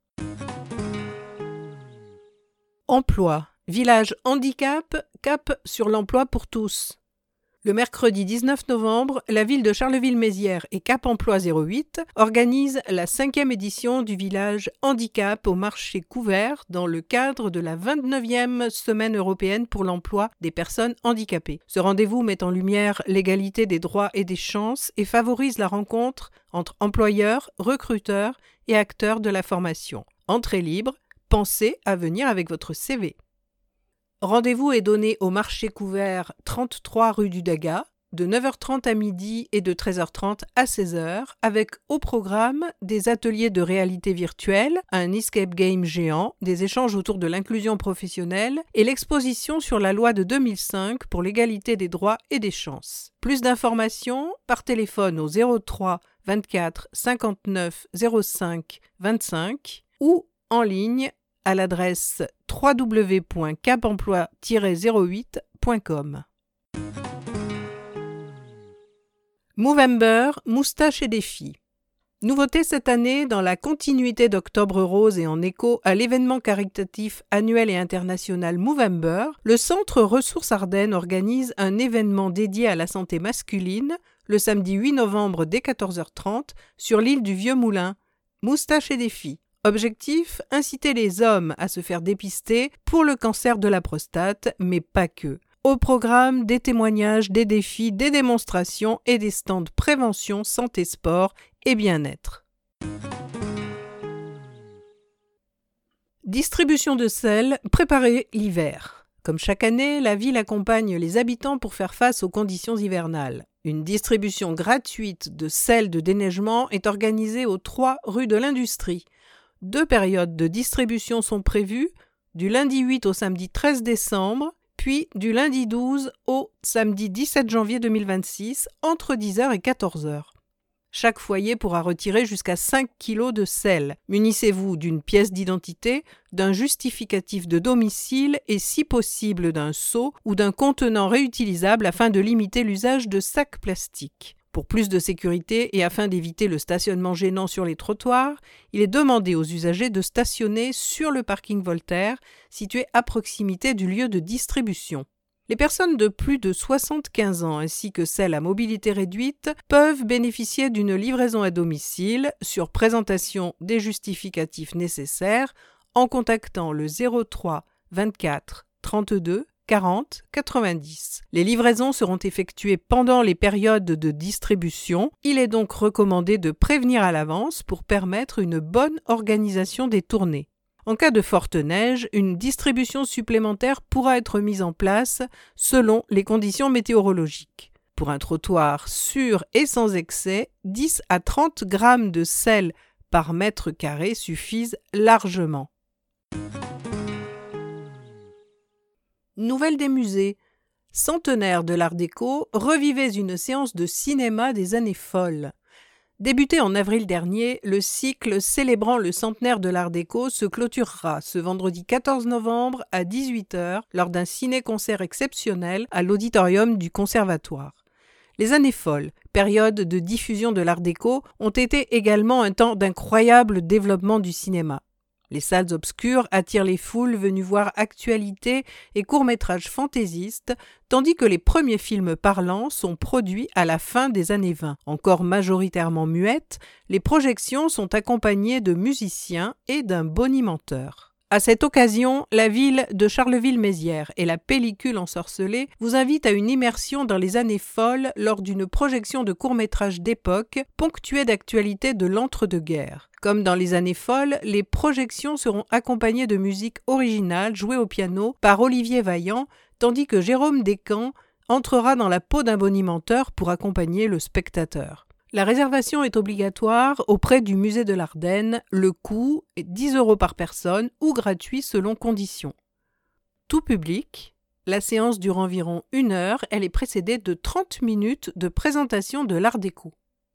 Emploi. Village handicap, cap sur l'emploi pour tous. Le mercredi dix-neuf novembre, la ville de Charleville-Mézières et Cap Emploi zéro huit organisent la cinquième édition du village handicap au marché couvert dans le cadre de la vingt-neuvième semaine européenne pour l'emploi des personnes handicapées. Ce rendez-vous met en lumière l'égalité des droits et des chances et favorise la rencontre entre employeurs, recruteurs et acteurs de la formation. Entrée libre, pensez à venir avec votre C V. Rendez-vous est donné au marché couvert trente-trois rue du Daga, de neuf heures trente à midi et de treize heures trente à seize heures, avec au programme des ateliers de réalité virtuelle, un escape game géant, des échanges autour de l'inclusion professionnelle et l'exposition sur la loi de deux mille cinq pour l'égalité des droits et des chances. Plus d'informations par téléphone au zéro trois vingt-quatre cinquante-neuf zéro cinq vingt-cinq ou en ligne à l'adresse w w w point cap emploi tiret zéro huit point com. Movember, moustache et défis. Nouveauté cette année, dans la continuité d'Octobre Rose et en écho à l'événement caritatif annuel et international Movember, le Centre Ressources Ardennes organise un événement dédié à la santé masculine le samedi huit novembre dès quatorze heures trente sur l'île du Vieux Moulin. Moustache et défis. Objectif, inciter les hommes à se faire dépister pour le cancer de la prostate, mais pas que. Au programme, des témoignages, des défis, des démonstrations et des stands prévention, santé, sport et bien-être. Distribution de sel, préparer l'hiver. Comme chaque année, la ville accompagne les habitants pour faire face aux conditions hivernales. Une distribution gratuite de sel de déneigement est organisée aux trois rue de l'Industrie. Deux périodes de distribution sont prévues, du lundi huit au samedi treize décembre, puis du lundi douze au samedi dix-sept janvier deux mille vingt-six, entre dix heures et quatorze heures. Chaque foyer pourra retirer jusqu'à cinq kilos de sel. Munissez-vous d'une pièce d'identité, d'un justificatif de domicile et si possible d'un seau ou d'un contenant réutilisable afin de limiter l'usage de sacs plastiques. Pour plus de sécurité et afin d'éviter le stationnement gênant sur les trottoirs, il est demandé aux usagers de stationner sur le parking Voltaire, situé à proximité du lieu de distribution. Les personnes de plus de soixante-quinze ans ainsi que celles à mobilité réduite peuvent bénéficier d'une livraison à domicile sur présentation des justificatifs nécessaires en contactant le zéro trois vingt-quatre trente-deux quarante quatre-vingt-dix. Les livraisons seront effectuées pendant les périodes de distribution. Il est donc recommandé de prévenir à l'avance pour permettre une bonne organisation des tournées. En cas de forte neige, une distribution supplémentaire pourra être mise en place selon les conditions météorologiques. Pour un trottoir sûr et sans excès, dix à trente grammes de sel par mètre carré suffisent largement. Nouvelle des musées. Centenaire de l'Art déco, revivez une séance de cinéma des années folles. Débuté en avril dernier, le cycle célébrant le centenaire de l'Art déco se clôturera ce vendredi quatorze novembre à dix-huit heures lors d'un ciné-concert exceptionnel à l'auditorium du Conservatoire. Les années folles, période de diffusion de l'Art déco, ont été également un temps d'incroyable développement du cinéma. Les salles obscures attirent les foules venues voir actualités et courts-métrages fantaisistes, tandis que les premiers films parlants sont produits à la fin des années vingt. Encore majoritairement muettes, les projections sont accompagnées de musiciens et d'un bonimenteur. À cette occasion, la ville de Charleville-Mézières et la pellicule ensorcelée vous invitent à une immersion dans les années folles lors d'une projection de courts-métrages d'époque ponctuée d'actualités de l'entre-deux-guerres. Comme dans les années folles, les projections seront accompagnées de musique originale jouée au piano par Olivier Vaillant, tandis que Jérôme Descamps entrera dans la peau d'un bonimenteur pour accompagner le spectateur. La réservation est obligatoire auprès du musée de l'Ardenne. Le coût est dix euros par personne ou gratuit selon conditions. Tout public. La séance dure environ une heure. Elle est précédée de trente minutes de présentation de l'Art déco.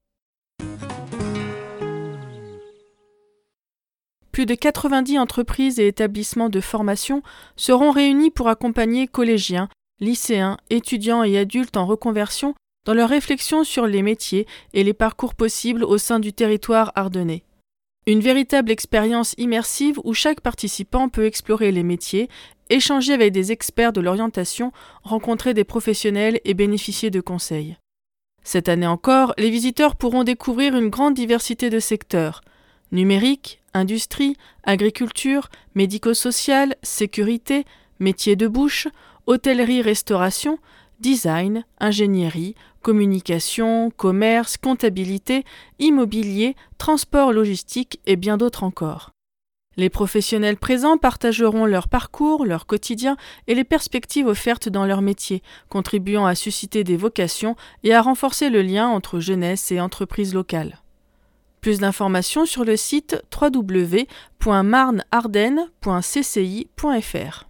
Plus de quatre-vingt-dix entreprises et établissements de formation seront réunis pour accompagner collégiens, lycéens, étudiants et adultes en reconversion dans leur réflexion sur les métiers et les parcours possibles au sein du territoire ardennais. Une véritable expérience immersive où chaque participant peut explorer les métiers, échanger avec des experts de l'orientation, rencontrer des professionnels et bénéficier de conseils. Cette année encore, les visiteurs pourront découvrir une grande diversité de secteurs – numérique, industrie, agriculture, médico-social, sécurité, métiers de bouche, hôtellerie-restauration, design, ingénierie, communication, commerce, comptabilité, immobilier, transport logistique et bien d'autres encore. Les professionnels présents partageront leur parcours, leur quotidien et les perspectives offertes dans leur métier, contribuant à susciter des vocations et à renforcer le lien entre jeunesse et entreprises locales. Plus d'informations sur le site w w w point marne ardennes point c c i point f r.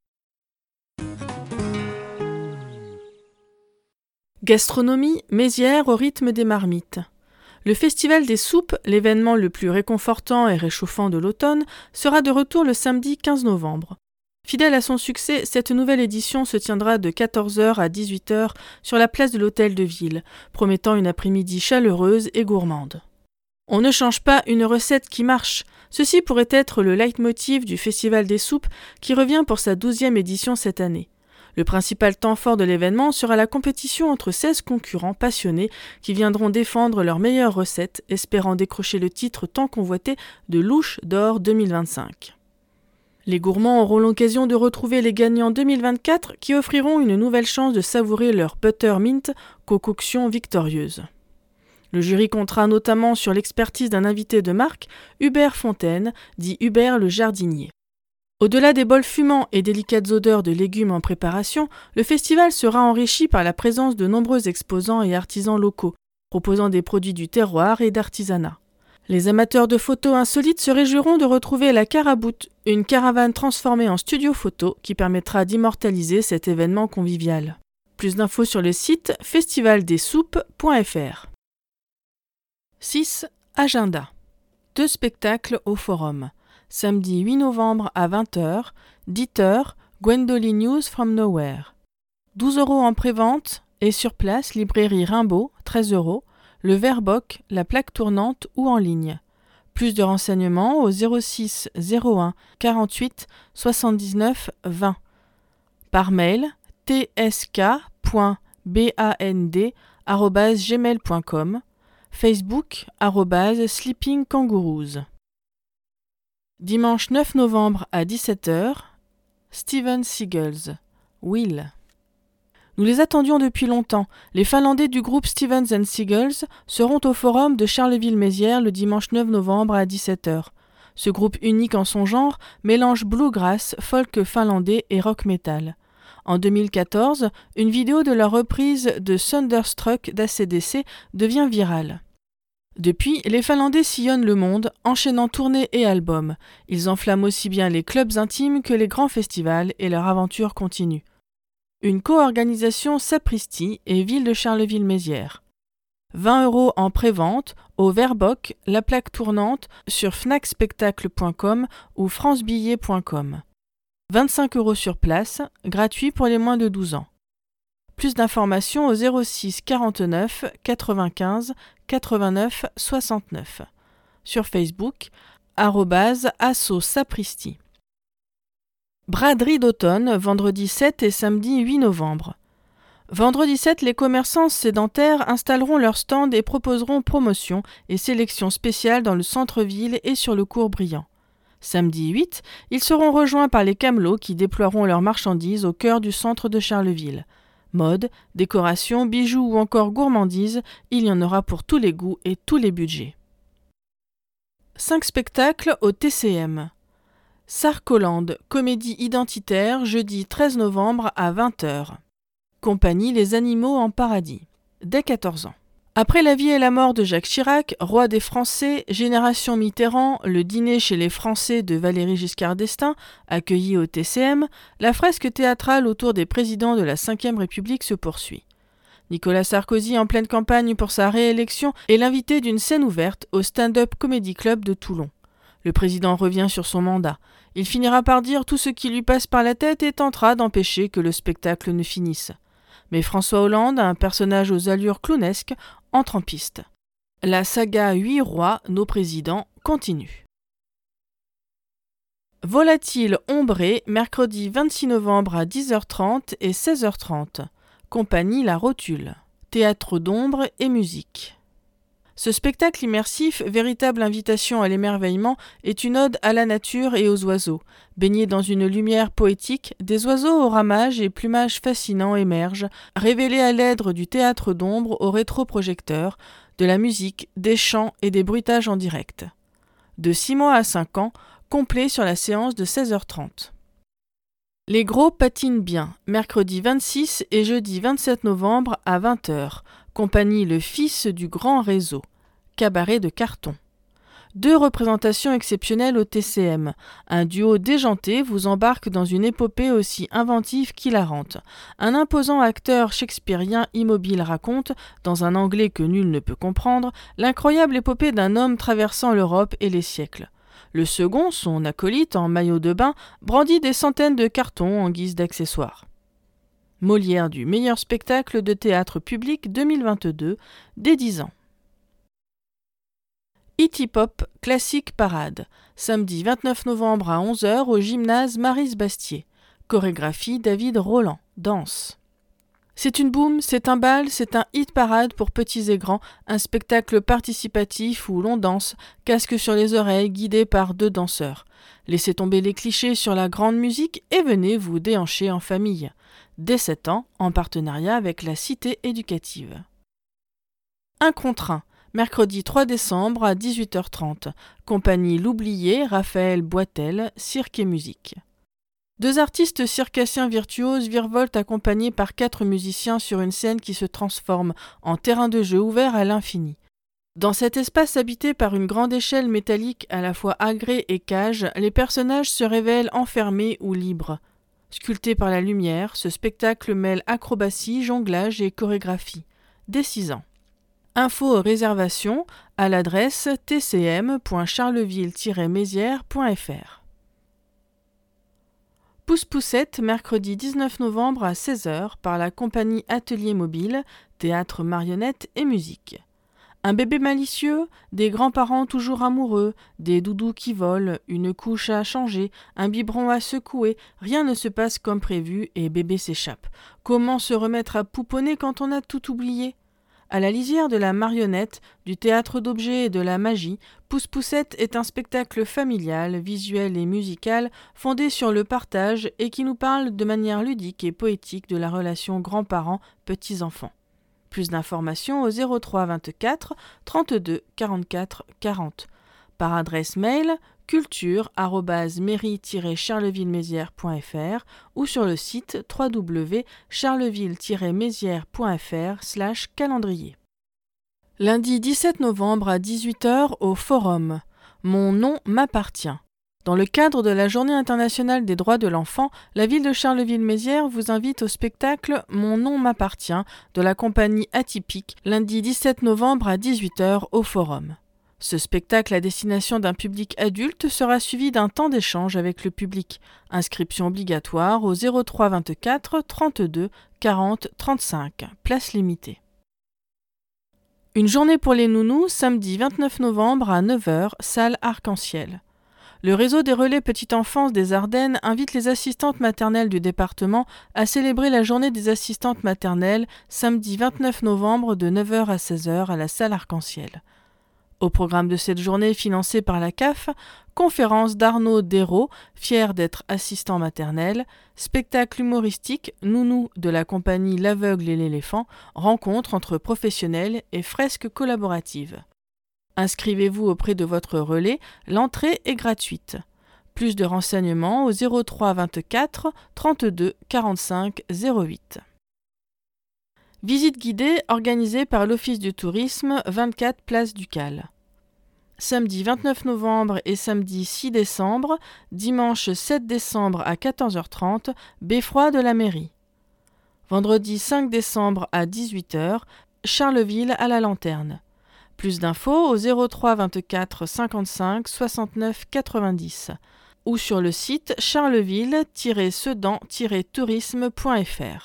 Gastronomie, Mézières au rythme des marmites. Le Festival des soupes, l'événement le plus réconfortant et réchauffant de l'automne, sera de retour le samedi quinze novembre. Fidèle à son succès, cette nouvelle édition se tiendra de quatorze heures à dix-huit heures sur la place de l'Hôtel de Ville, promettant une après-midi chaleureuse et gourmande. On ne change pas une recette qui marche. Ceci pourrait être le leitmotiv du Festival des soupes qui revient pour sa douzième édition cette année. Le principal temps fort de l'événement sera la compétition entre seize concurrents passionnés qui viendront défendre leurs meilleures recettes, espérant décrocher le titre tant convoité de Louche d'Or deux mille vingt-cinq. Les gourmands auront l'occasion de retrouver les gagnants deux mille vingt-quatre qui offriront une nouvelle chance de savourer leur buttermint, concoction victorieuse. Le jury comptera notamment sur l'expertise d'un invité de marque, Hubert Fontaine, dit Hubert le jardinier. Au-delà des bols fumants et délicates odeurs de légumes en préparation, le festival sera enrichi par la présence de nombreux exposants et artisans locaux, proposant des produits du terroir et d'artisanat. Les amateurs de photos insolites se réjouiront de retrouver la Caraboute, une caravane transformée en studio photo qui permettra d'immortaliser cet événement convivial. Plus d'infos sur le site festival des soupes point f r. six. Agenda. Deux spectacles au Forum. Samedi huit novembre à vingt heures, Dieter, Gwendoline News from Nowhere. douze euros en prévente et sur place, librairie Rimbaud, treize euros, le Verboc, la plaque tournante ou en ligne. Plus de renseignements au zéro six zéro un quarante-huit soixante-dix-neuf vingt. Par mail, t s k point band arobase gmail point com, Facebook arobase Sleeping Kangaroos. Dimanche neuf novembre à dix-sept heures, Steven Seagulls, Will. Nous les attendions depuis longtemps. Les Finlandais du groupe Stevens and Seagulls seront au forum de Charleville-Mézières le dimanche neuf novembre à dix-sept heures. Ce groupe unique en son genre mélange bluegrass, folk finlandais et rock metal. En deux mille quatorze, une vidéo de leur reprise de Thunderstruck d'A C D C devient virale. Depuis, les Finlandais sillonnent le monde, enchaînant tournées et albums. Ils enflamment aussi bien les clubs intimes que les grands festivals et leur aventure continue. Une co-organisation Sapristi et Ville de Charleville-Mézières. vingt euros en pré-vente au Verbock, la plaque tournante, sur fnac spectacle point com ou francebillet point com. vingt-cinq euros sur place, gratuit pour les moins de douze ans. Plus d'informations au zéro six quarante-neuf quatre-vingt-quinze quatre-vingt-neuf soixante-neuf. Sur Facebook, arobase asso sapristi. Braderie d'automne, vendredi sept et samedi huit novembre. Vendredi sept, les commerçants sédentaires installeront leur stand et proposeront promotions et sélections spéciales dans le centre-ville et sur le cours Briand. Samedi huit, ils seront rejoints par les camelots qui déploieront leurs marchandises au cœur du centre de Charleville. Mode, décoration, bijoux ou encore gourmandises, il y en aura pour tous les goûts et tous les budgets. Cinq spectacles au T C M. Sarkoland, comédie identitaire, jeudi treize novembre à vingt heures. Compagnie Les Animaux en Paradis, dès quatorze ans. Après la vie et la mort de Jacques Chirac, roi des Français, Génération Mitterrand, le dîner chez les Français de Valéry Giscard d'Estaing, accueilli au T C M, la fresque théâtrale autour des présidents de la cinquième République se poursuit. Nicolas Sarkozy, en pleine campagne pour sa réélection, est l'invité d'une scène ouverte au Stand-Up Comedy Club de Toulon. Le président revient sur son mandat. Il finira par dire tout ce qui lui passe par la tête et tentera d'empêcher que le spectacle ne finisse. Mais François Hollande, un personnage aux allures clownesques, entre en piste. La saga Huit rois, nos présidents, continue. Volatile ombré, mercredi vingt-six novembre à dix heures trente et seize heures trente. Compagnie La Rotule. Théâtre d'ombre et musique. Ce spectacle immersif, véritable invitation à l'émerveillement, est une ode à la nature et aux oiseaux. Baignés dans une lumière poétique, des oiseaux au ramage et plumage fascinant émergent, révélés à l'aide du théâtre d'ombre au rétroprojecteur, de la musique, des chants et des bruitages en direct. De six mois à cinq ans, complet sur la séance de seize heures trente. Les gros patinent bien, mercredi vingt-six et jeudi vingt-sept novembre à vingt heures. Compagnie Le Fils du Grand Réseau, cabaret de carton. Deux représentations exceptionnelles au T C M. Un duo déjanté vous embarque dans une épopée aussi inventive qu'hilarante. Un imposant acteur shakespearien immobile raconte, dans un anglais que nul ne peut comprendre, l'incroyable épopée d'un homme traversant l'Europe et les siècles. Le second, son acolyte en maillot de bain, brandit des centaines de cartons en guise d'accessoires. Molière du meilleur spectacle de théâtre public deux mille vingt-deux, dès dix ans. Itty Pop Classique Parade, samedi vingt-neuf novembre à onze heures au gymnase Maryse Bastier. Chorégraphie David Roland, danse. C'est une boum, c'est un bal, c'est un hit parade pour petits et grands, un spectacle participatif où l'on danse, casque sur les oreilles, guidé par deux danseurs. Laissez tomber les clichés sur la grande musique et venez vous déhancher en famille. Dès sept ans, en partenariat avec la Cité éducative. Un contre un, mercredi trois décembre à dix-huit heures trente. Compagnie L'Oublié, Raphaël Boitel, cirque et musique. Deux artistes circassiens virtuoses virevoltent accompagnés par quatre musiciens sur une scène qui se transforme en terrain de jeu ouvert à l'infini. Dans cet espace habité par une grande échelle métallique à la fois agrès et cage, les personnages se révèlent enfermés ou libres. Sculpté par la lumière, ce spectacle mêle acrobatie, jonglage et chorégraphie. Dès six ans. Infos aux réservations à l'adresse t c m point charleville tiret mézières point f r. Pousse Poussette, mercredi dix-neuf novembre à seize heures par la compagnie Atelier Mobile, théâtre marionnette et musique. Un bébé malicieux, des grands-parents toujours amoureux, des doudous qui volent, une couche à changer, un biberon à secouer, rien ne se passe comme prévu et bébé s'échappe. Comment se remettre à pouponner quand on a tout oublié ? À la lisière de la marionnette, du théâtre d'objets et de la magie, Pousse-Poussette est un spectacle familial, visuel et musical, fondé sur le partage et qui nous parle de manière ludique et poétique de la relation grands-parents-petits-enfants. Plus d'informations au zéro trois vingt-quatre trente-deux quarante-quatre quarante. Par adresse mail culture arobase mairie tiret charleville-mézières point f r ou sur le site w w w point charleville tiret mézières point f r slash calendrier. Lundi dix-sept novembre à dix-huit heures au Forum. Mon nom m'appartient. Dans le cadre de la Journée internationale des droits de l'enfant, la ville de Charleville-Mézières vous invite au spectacle Mon nom m'appartient de la compagnie Atypique, lundi dix-sept novembre à dix-huit heures au Forum. Ce spectacle à destination d'un public adulte sera suivi d'un temps d'échange avec le public. Inscription obligatoire au zéro trois vingt-quatre trente-deux quarante trente-cinq, place limitée. Une journée pour les nounous, samedi vingt-neuf novembre à neuf heures, salle Arc-en-Ciel. Le réseau des relais petite enfance des Ardennes invite les assistantes maternelles du département à célébrer la journée des assistantes maternelles samedi vingt-neuf novembre de neuf heures à seize heures à la salle Arc-en-Ciel. Au programme de cette journée financée par la C A F, conférence d'Arnaud Dérault, fier d'être assistant maternel, spectacle humoristique, nounou de la compagnie L'Aveugle et l'Éléphant, rencontre entre professionnels et fresques collaboratives. Inscrivez-vous auprès de votre relais, l'entrée est gratuite. Plus de renseignements au zéro trois vingt-quatre trente-deux quarante-cinq zéro huit. Visite guidée organisée par l'Office du tourisme, vingt-quatre place Ducal. Samedi vingt-neuf novembre et samedi six décembre, dimanche sept décembre à quatorze heures trente, Beffroi de la mairie. Vendredi cinq décembre à dix-huit heures, Charleville à la Lanterne. Plus d'infos au zéro trois vingt-quatre cinquante-cinq soixante-neuf quatre-vingt-dix ou sur le site charleville tiret sedan tiret tourisme point f r.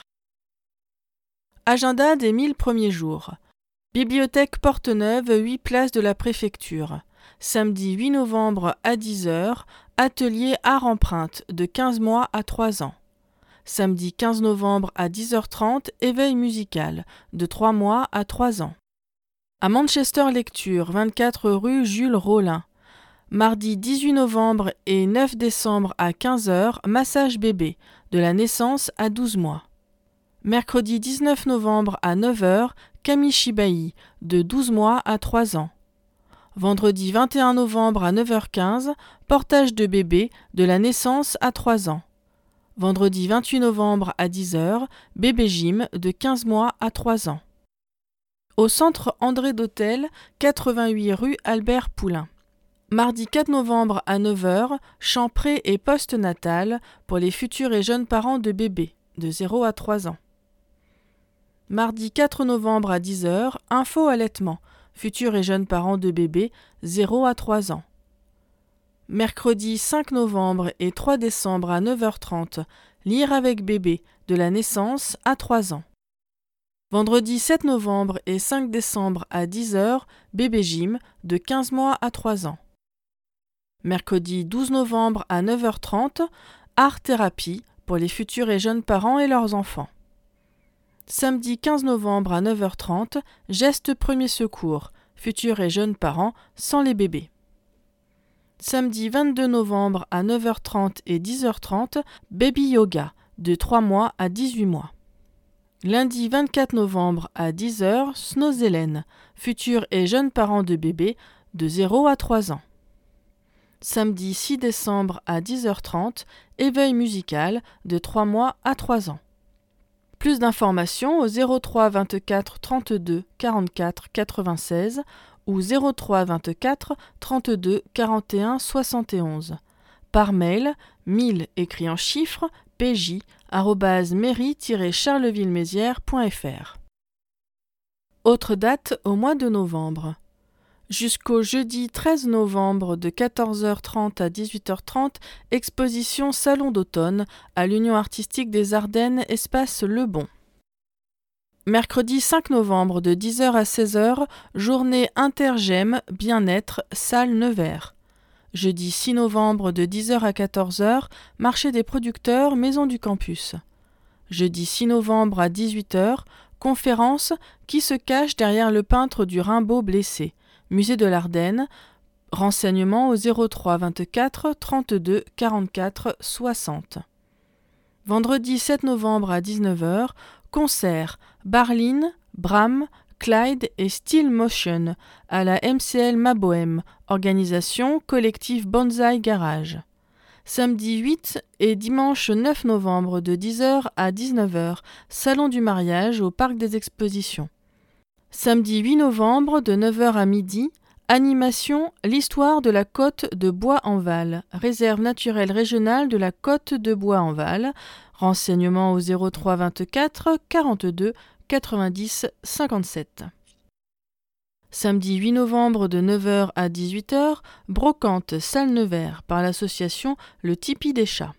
Agenda des mille premiers jours. Bibliothèque Porte-Neuve, huit place de la Préfecture. Samedi huit novembre à dix heures, atelier art empreinte de quinze mois à trois ans. Samedi quinze novembre à dix heures trente, éveil musical de trois mois à trois ans. À Manchester Lecture, vingt-quatre rue Jules Rollin. Mardi dix-huit novembre et neuf décembre à quinze heures, massage bébé, de la naissance à douze mois. Mercredi dix-neuf novembre à neuf heures, Kamishibai, de douze mois à trois ans. Vendredi vingt et un novembre à neuf heures quinze, portage de bébé, de la naissance à trois ans. Vendredi vingt-huit novembre à dix heures, bébé gym, de quinze mois à trois ans. Au centre André d'Hôtel, quatre-vingt-huit rue Albert Poulain. Mardi quatre novembre à neuf heures, chant pré et post-natal pour les futurs et jeunes parents de bébés, de zéro à trois ans. Mardi quatre novembre à dix heures, info allaitement, futurs et jeunes parents de bébés, zéro à trois ans. Mercredi cinq novembre et trois décembre à neuf heures trente, lire avec bébé, de la naissance à trois ans. Vendredi sept novembre et cinq décembre à dix heures, bébé gym, de quinze mois à trois ans. Mercredi douze novembre à neuf heures trente, art thérapie pour les futurs et jeunes parents et leurs enfants. Samedi quinze novembre à neuf heures trente, geste premier secours, futurs et jeunes parents sans les bébés. Samedi vingt-deux novembre à neuf heures trente et dix heures trente, baby yoga, de trois mois à dix-huit mois. Lundi vingt-quatre novembre à dix heures, Snozélène, futurs et jeunes parents de bébés, de zéro à trois ans. Samedi six décembre à dix heures trente, éveil musical, de trois mois à trois ans. Plus d'informations au zéro trois vingt-quatre trente-deux quarante-quatre quatre-vingt-seize ou zéro trois vingt-quatre trente-deux quarante et un soixante et onze. Par mail, mille écrit en chiffres, pj arobase mairie tiret charleville-mézières point f r. Autre date au mois de novembre. Jusqu'au jeudi treize novembre de quatorze heures trente à dix-huit heures trente, exposition Salon d'automne à l'Union artistique des Ardennes, espace Le Bon. Mercredi cinq novembre de dix heures à seize heures, journée Intergem Bien-être, salle Nevers. Jeudi six novembre de dix heures à quatorze heures, marché des producteurs, maison du campus. Jeudi six novembre à dix-huit heures, conférence Qui se cache derrière le peintre du Rimbaud blessé, musée de l'Ardenne. Renseignements au zéro trois vingt-quatre trente-deux quarante-quatre soixante. Vendredi sept novembre à dix-neuf heures, concert Barline, Bram, Clyde et Still Motion à la M C L Mabohem, organisation collectif Banzai Garage. Samedi huit et dimanche neuf novembre de dix heures à dix-neuf heures, salon du mariage au Parc des Expositions. Samedi huit novembre de neuf heures à midi, animation L'histoire de la côte de Bois-en-Val, réserve naturelle régionale de la côte de Bois-en-Val. Renseignements au zéro trois vingt-quatre quarante-deux quatre-vingt-dix cinquante-sept. Samedi huit novembre de neuf heures à dix-huit heures, brocante salle Nevers par l'association Le Tipi des Chats.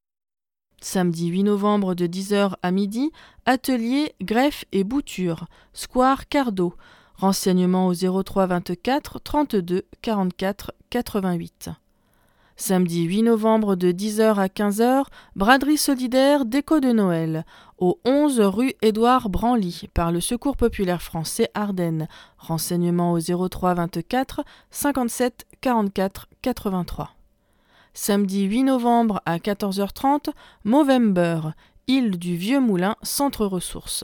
Samedi huit novembre de dix heures à midi, atelier greffe et bouture, square Cardo. Renseignements au zéro trois vingt-quatre trente-deux quarante-quatre quatre-vingt-huit. Samedi huit novembre de dix heures à quinze heures, braderie solidaire déco de Noël, au onze rue Édouard Branly, par le Secours populaire français Ardennes. Renseignements au zéro trois vingt-quatre cinquante-sept quarante-quatre quatre-vingt-trois. Samedi huit novembre à quatorze heures trente, Movember, île du Vieux Moulin, centre ressources.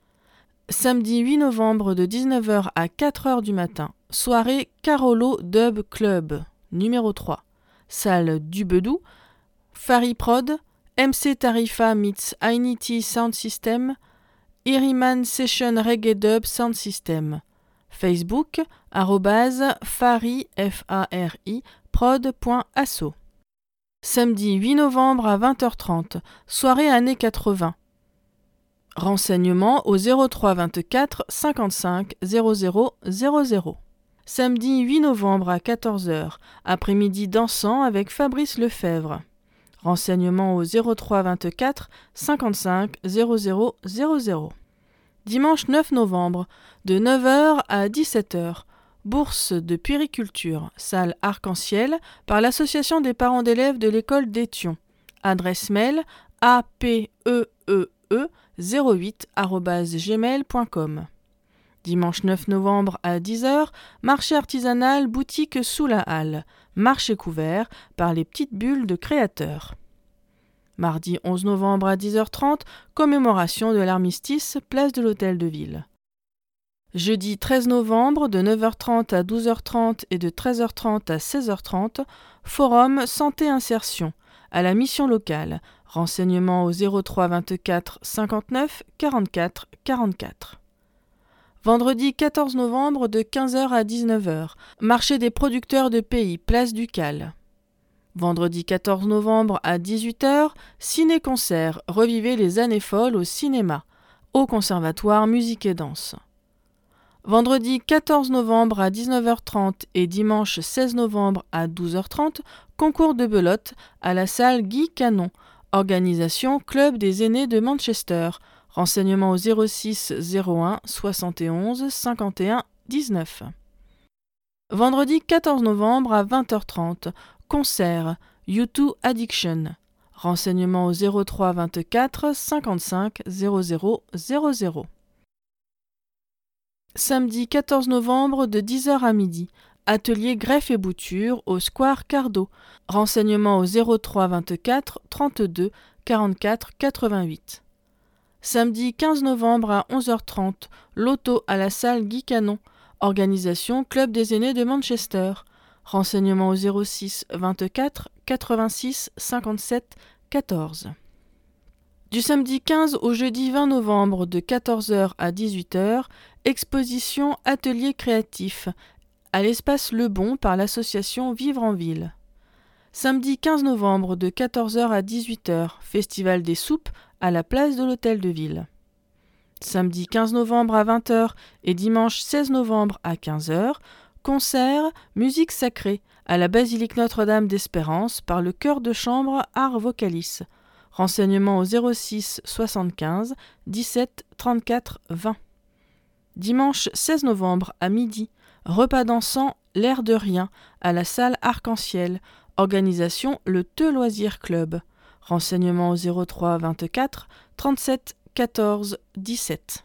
Samedi huit novembre de dix-neuf heures à quatre heures du matin, soirée Carolo Dub Club, numéro trois. Salle du Bedou, Fariprod, M C Tarifa meets Ainity Sound System, Iriman Session Reggae Dub Sound System. Facebook, arrobase Fari, F A R I, prod.asso. Samedi huit novembre à vingt heures trente, soirée années quatre-vingts. Renseignements au zéro trois vingt-quatre cinquante-cinq zéro zéro zéro zéro. Samedi huit novembre à quatorze heures, après-midi dansant avec Fabrice Lefebvre. Renseignements au zéro trois vingt-quatre cinquante-cinq zéro zéro zéro zéro. Dimanche neuf novembre, de neuf heures à dix-sept heures, bourse de puériculture, salle Arc-en-Ciel, par l'association des parents d'élèves de l'école d'Étion. Adresse mail a p e e e zéro huit arobase gmail point com. Dimanche neuf novembre à dix heures, marché artisanal boutique sous la halle, marché couvert par les petites bulles de créateurs. Mardi onze novembre à dix heures trente, commémoration de l'armistice, place de l'Hôtel de Ville. Jeudi treize novembre, de neuf heures trente à douze heures trente et de treize heures trente à seize heures trente, forum Santé Insertion, à la mission locale. Renseignements au zéro trois vingt-quatre cinquante-neuf quarante-quatre quarante-quatre. Vendredi quatorze novembre de quinze heures à dix-neuf heures, marché des producteurs de pays, place du Cal. Vendredi quatorze novembre à dix-huit heures, ciné-concert, revivez les années folles au cinéma, au Conservatoire Musique et Danse. Vendredi quatorze novembre à dix-neuf heures trente et dimanche seize novembre à douze heures trente, concours de belote à la salle Guy Canon, organisation Club des aînés de Manchester. Renseignements au zéro six zéro un soixante et onze cinquante et un dix-neuf. Vendredi quatorze novembre à vingt heures trente, concert U deux Addiction. Renseignements au zéro trois vingt-quatre cinquante-cinq zéro zéro zéro zéro. Samedi quatorze novembre de dix heures à midi, atelier greffe et bouture au Square Cardo. Renseignements au zéro trois vingt-quatre trente-deux quarante-quatre quatre-vingt-huit. Samedi quinze novembre à onze heures trente, loto à la salle Guy Canon, organisation Club des aînés de Manchester. Renseignements au zéro six vingt-quatre quatre-vingt-six cinquante-sept quatorze. Du samedi quinze au jeudi vingt novembre de quatorze heures à dix-huit heures, exposition Atelier créatif à l'espace Le Bon par l'association Vivre en Ville. Samedi quinze novembre de quatorze heures à dix-huit heures, Festival des soupes à la place de l'Hôtel de Ville. Samedi quinze novembre à vingt heures et dimanche seize novembre à quinze heures, concert Musique sacrée à la basilique Notre-Dame d'Espérance par le chœur de chambre Ars Vocalis. Renseignements au zéro six soixante-quinze dix-sept trente-quatre vingt. Dimanche seize novembre à midi, repas dansant L'air de rien à la salle Arc-en-Ciel. Organisation le Teux Loisirs Club. Renseignements au zéro trois vingt-quatre trente-sept quatorze dix-sept.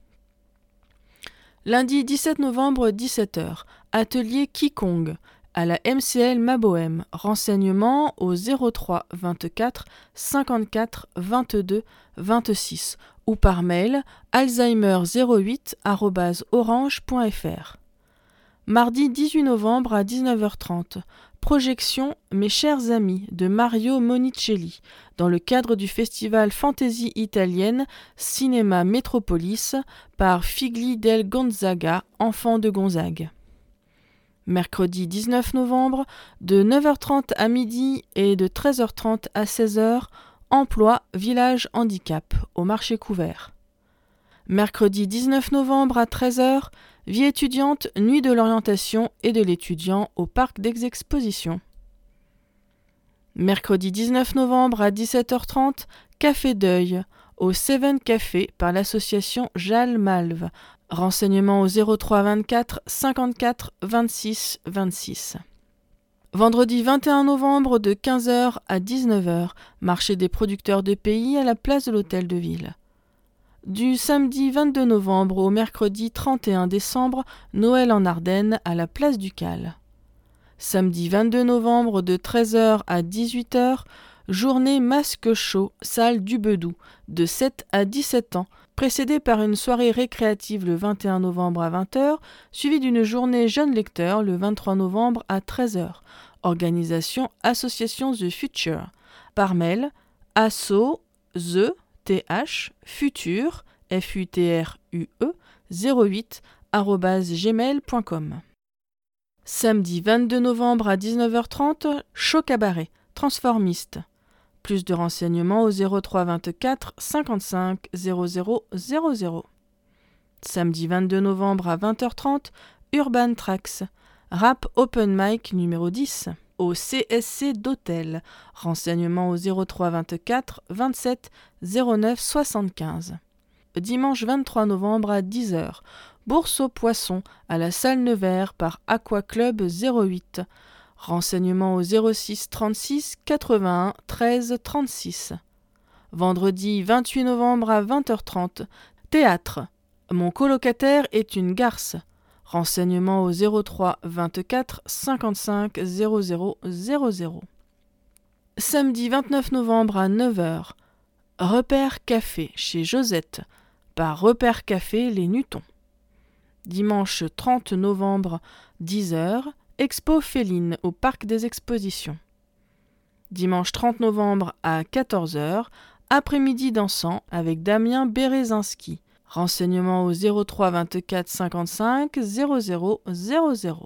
Lundi dix-sept novembre dix-sept heures, atelier Qigong à la M C L Mabohem. Renseignements au zéro trois vingt-quatre cinquante-quatre vingt-deux vingt-six ou par mail alzheimer zéro huit arobase orange point f r. Mardi dix-huit novembre à dix-neuf heures trente, projection Mes chers amis de Mario Monicelli dans le cadre du festival Fantaisie italienne Cinéma Metropolis par Figli del Gonzaga, enfant de Gonzague. Mercredi dix-neuf novembre, de neuf heures trente à midi et de treize heures trente à seize heures, emploi Village Handicap au marché couvert. Mercredi dix-neuf novembre à treize heures, vie étudiante, nuit de l'orientation et de l'étudiant au parc des expositions. Mercredi dix-neuf novembre à dix-sept heures trente, café deuil au Seven Café par l'association Jal Malve. Renseignements au zéro trois vingt-quatre cinquante-quatre vingt-six vingt-six. Vendredi vingt et un novembre de quinze heures à dix-neuf heures, marché des producteurs de pays à la place de l'Hôtel de Ville. Du samedi vingt-deux novembre au mercredi trente et un décembre, Noël en Ardennes à la place du Cal. Samedi vingt-deux novembre de treize heures à dix-huit heures, journée masque chaud, salle du Bedou, de sept à dix-sept ans, précédée par une soirée récréative le vingt et un novembre à vingt heures, suivie d'une journée jeune lecteur le vingt-trois novembre à treize heures. Organisation Association The Future. Par mail, asso the th future f u t r u e zéro huit arobase gmail point com. Samedi vingt-deux novembre à dix-neuf heures trente, show cabaret, transformiste. Plus de renseignements au zéro trois vingt-quatre cinquante-cinq zéro zéro zéro zéro. Samedi vingt-deux novembre à vingt heures trente, Urban Tracks, rap open mic numéro dix, au C S C d'Hôtel. Renseignements au zéro trois vingt-quatre vingt-sept zéro neuf soixante-quinze. Dimanche vingt-trois novembre à dix heures, bourse aux poissons à la salle Nevers par Aqua Club zéro huit. Renseignements au zéro six trente-six quatre-vingt-un treize trente-six. Vendredi vingt-huit novembre à vingt heures trente, théâtre. Mon colocataire est une garce. Renseignements au zéro trois vingt-quatre cinquante-cinq zéro zéro zéro zéro. Samedi vingt-neuf novembre à neuf heures, Repère Café chez Josette par Repère Café Les Nutons. Dimanche trente novembre, dix heures, Expo Féline au Parc des Expositions. Dimanche trente novembre à quatorze heures, après-midi dansant avec Damien Bérézinski. Renseignements au zéro trois vingt-quatre cinquante-cinq zéro zéro zéro zéro.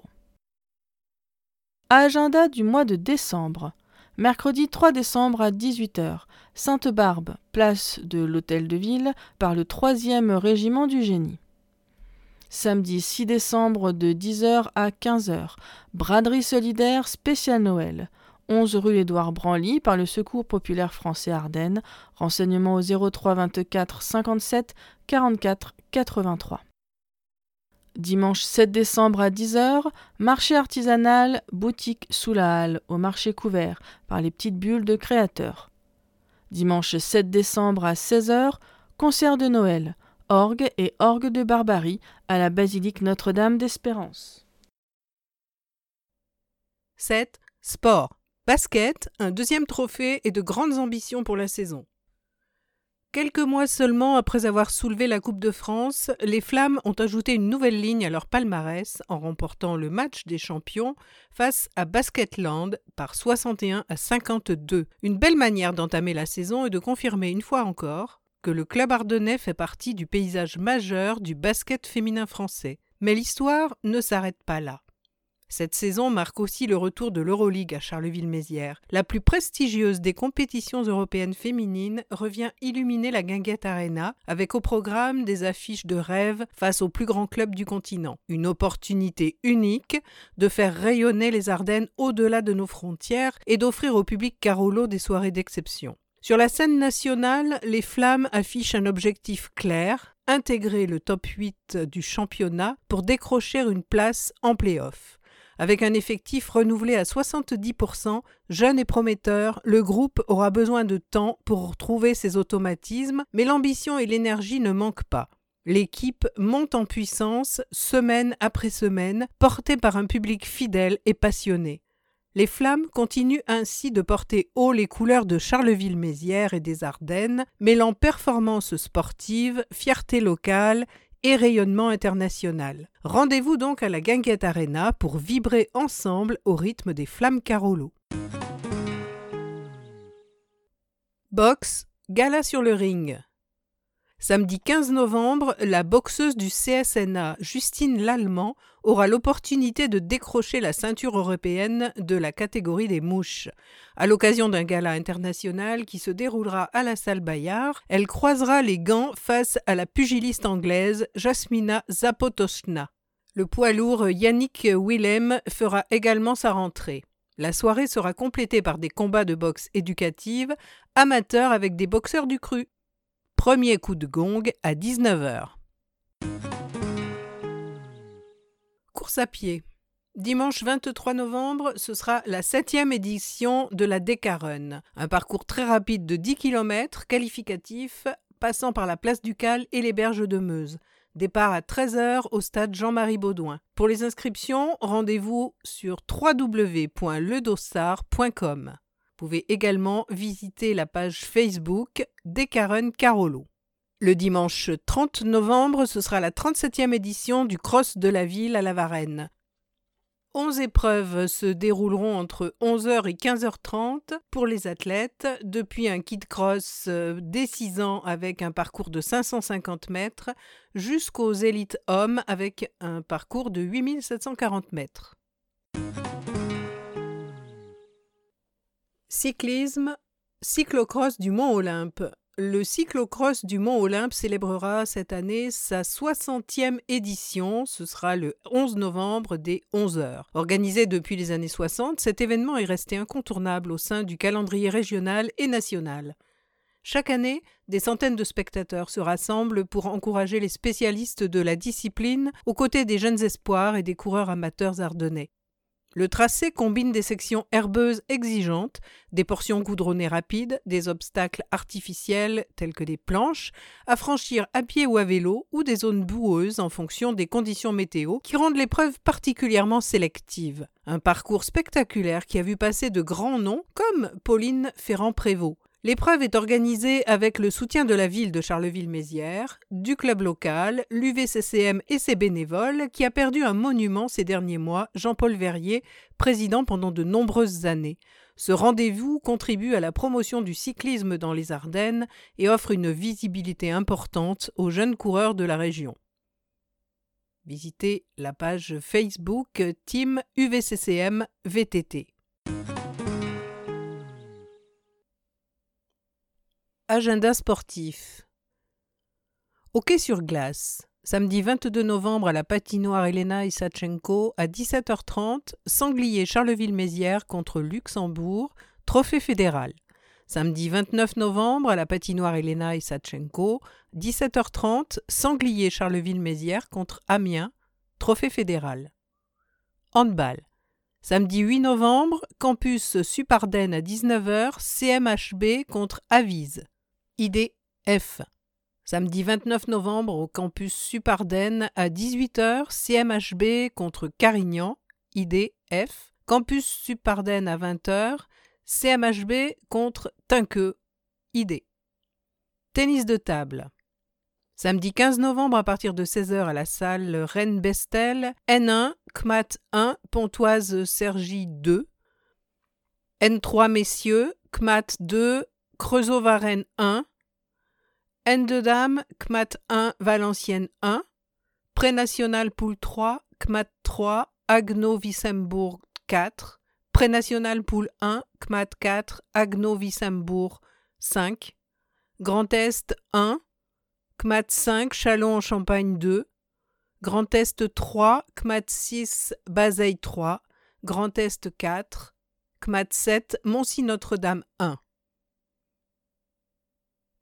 Agenda du mois de décembre. Mercredi trois décembre à dix-huit heures, Sainte-Barbe, place de l'Hôtel de Ville par le troisième régiment du génie. Samedi six décembre de dix heures à quinze heures, braderie solidaire spécial Noël. onze rue Édouard Branly par le Secours populaire français Ardennes. Renseignements au zéro trois vingt-quatre cinquante-sept quarante-quatre quatre-vingt-trois. Dimanche sept décembre à dix heures, marché artisanal, boutique sous la halle au marché couvert par les petites bulles de créateurs. Dimanche sept décembre à seize heures, concert de Noël, orgue et orgue de Barbarie à la basilique Notre-Dame d'Espérance. sept. Sport. Basket, un deuxième trophée et de grandes ambitions pour la saison. Quelques mois seulement après avoir soulevé la Coupe de France, les Flammes ont ajouté une nouvelle ligne à leur palmarès en remportant le match des champions face à Basketland par soixante et un à cinquante-deux. Une belle manière d'entamer la saison et de confirmer une fois encore que le club ardennais fait partie du paysage majeur du basket féminin français. Mais l'histoire ne s'arrête pas là. Cette saison marque aussi le retour de l'Euroleague à Charleville-Mézières. La plus prestigieuse des compétitions européennes féminines revient illuminer la Guinguette Arena avec au programme des affiches de rêve face aux plus grands clubs du continent. Une opportunité unique de faire rayonner les Ardennes au-delà de nos frontières et d'offrir au public Carolo des soirées d'exception. Sur la scène nationale, les Flammes affichent un objectif clair, intégrer le top huit du championnat pour décrocher une place en play-off. Avec un effectif renouvelé à soixante-dix pour cent, jeune et prometteur, le groupe aura besoin de temps pour retrouver ses automatismes, mais l'ambition et l'énergie ne manquent pas. L'équipe monte en puissance semaine après semaine, portée par un public fidèle et passionné. Les Flammes continuent ainsi de porter haut les couleurs de Charleville-Mézières et des Ardennes, mêlant performance sportive, fierté locale et rayonnement international. Rendez-vous donc à la Guinguette Arena pour vibrer ensemble au rythme des Flammes Carolo. Boxe, gala sur le ring. Samedi quinze novembre, la boxeuse du C S N A, Justine Lallemand, aura l'opportunité de décrocher la ceinture européenne de la catégorie des mouches. À l'occasion d'un gala international qui se déroulera à la salle Bayard, elle croisera les gants face à la pugiliste anglaise Jasmina Zapotoshna. Le poids lourd Yannick Willem fera également sa rentrée. La soirée sera complétée par des combats de boxe éducative amateurs avec des boxeurs du cru. Premier coup de gong à dix-neuf heures. Course à pied. Dimanche vingt-trois novembre, ce sera la septième édition de la Deca-Run, un parcours très rapide de dix kilomètres qualificatif passant par la place Ducal et les berges de Meuse. Départ à treize heures au stade Jean-Marie Baudouin. Pour les inscriptions, rendez-vous sur w w w point le dossard point com. Vous pouvez également visiter la page Facebook Deca-Run Carolo. Le dimanche trente novembre, ce sera la trente-septième édition du Cross de la Ville à La Varenne. Onze épreuves se dérouleront entre onze heures et quinze heures trente pour les athlètes, depuis un kit cross dès six ans avec un parcours de cinq cent cinquante mètres jusqu'aux élites hommes avec un parcours de huit mille sept cent quarante mètres. Cyclisme, cyclocross du Mont-Olympe. Le cyclocross du Mont-Olympe célébrera cette année sa soixantième édition. Ce sera le onze novembre dès onze heures. Organisé depuis les années soixante, cet événement est resté incontournable au sein du calendrier régional et national. Chaque année, des centaines de spectateurs se rassemblent pour encourager les spécialistes de la discipline aux côtés des jeunes espoirs et des coureurs amateurs ardennais. Le tracé combine des sections herbeuses exigeantes, des portions goudronnées rapides, des obstacles artificiels tels que des planches, à franchir à pied ou à vélo, ou des zones boueuses en fonction des conditions météo qui rendent l'épreuve particulièrement sélective. Un parcours spectaculaire qui a vu passer de grands noms comme Pauline Ferrand-Prévot. L'épreuve est organisée avec le soutien de la ville de Charleville-Mézières, du club local, l'U V C C M et ses bénévoles, qui a perdu un monument ces derniers mois, Jean-Paul Verrier, président pendant de nombreuses années. Ce rendez-vous contribue à la promotion du cyclisme dans les Ardennes et offre une visibilité importante aux jeunes coureurs de la région. Visitez la page Facebook Team U V C C M V T T. Agenda sportif. Hockey sur glace. Samedi vingt-deux novembre à la patinoire Elena Isachenko à dix-sept heures trente, Sanglier Charleville-Mézières contre Luxembourg, trophée fédéral. Samedi vingt-neuf novembre à la patinoire Elena Isachenko, dix-sept heures trente, Sanglier Charleville-Mézières contre Amiens, trophée fédéral. Handball. Samedi huit novembre, campus Sup-Ardennes à dix-neuf heures, C M H B contre Avise. I D F. Samedi vingt-neuf novembre au campus Sup-Ardennes à dix-huit heures, C M H B contre Carignan, I D F. Campus Sup-Ardennes à vingt heures, C M H B contre Tinqueux, I D. Tennis de table. Samedi quinze novembre à partir de seize heures à la salle Rennes-Bestel, N un, C M A T un, Pontoise-Cergy deux. N trois messieurs, C M A T deux, Creusot-Varennes un. N deux dames, C M A T un, Valenciennes un. Pré-national poule trois, C M A T trois, Agno-Wissembourg quatre. Pré-national poule un, C M A T quatre, Agno-Wissembourg cinq. Grand Est un. C M A T cinq, Châlons-en-Champagne deux, Grand Est trois, C M A T six, Bazeilles trois, Grand Est quatre, C M A T sept, Moncy-Notre-Dame un.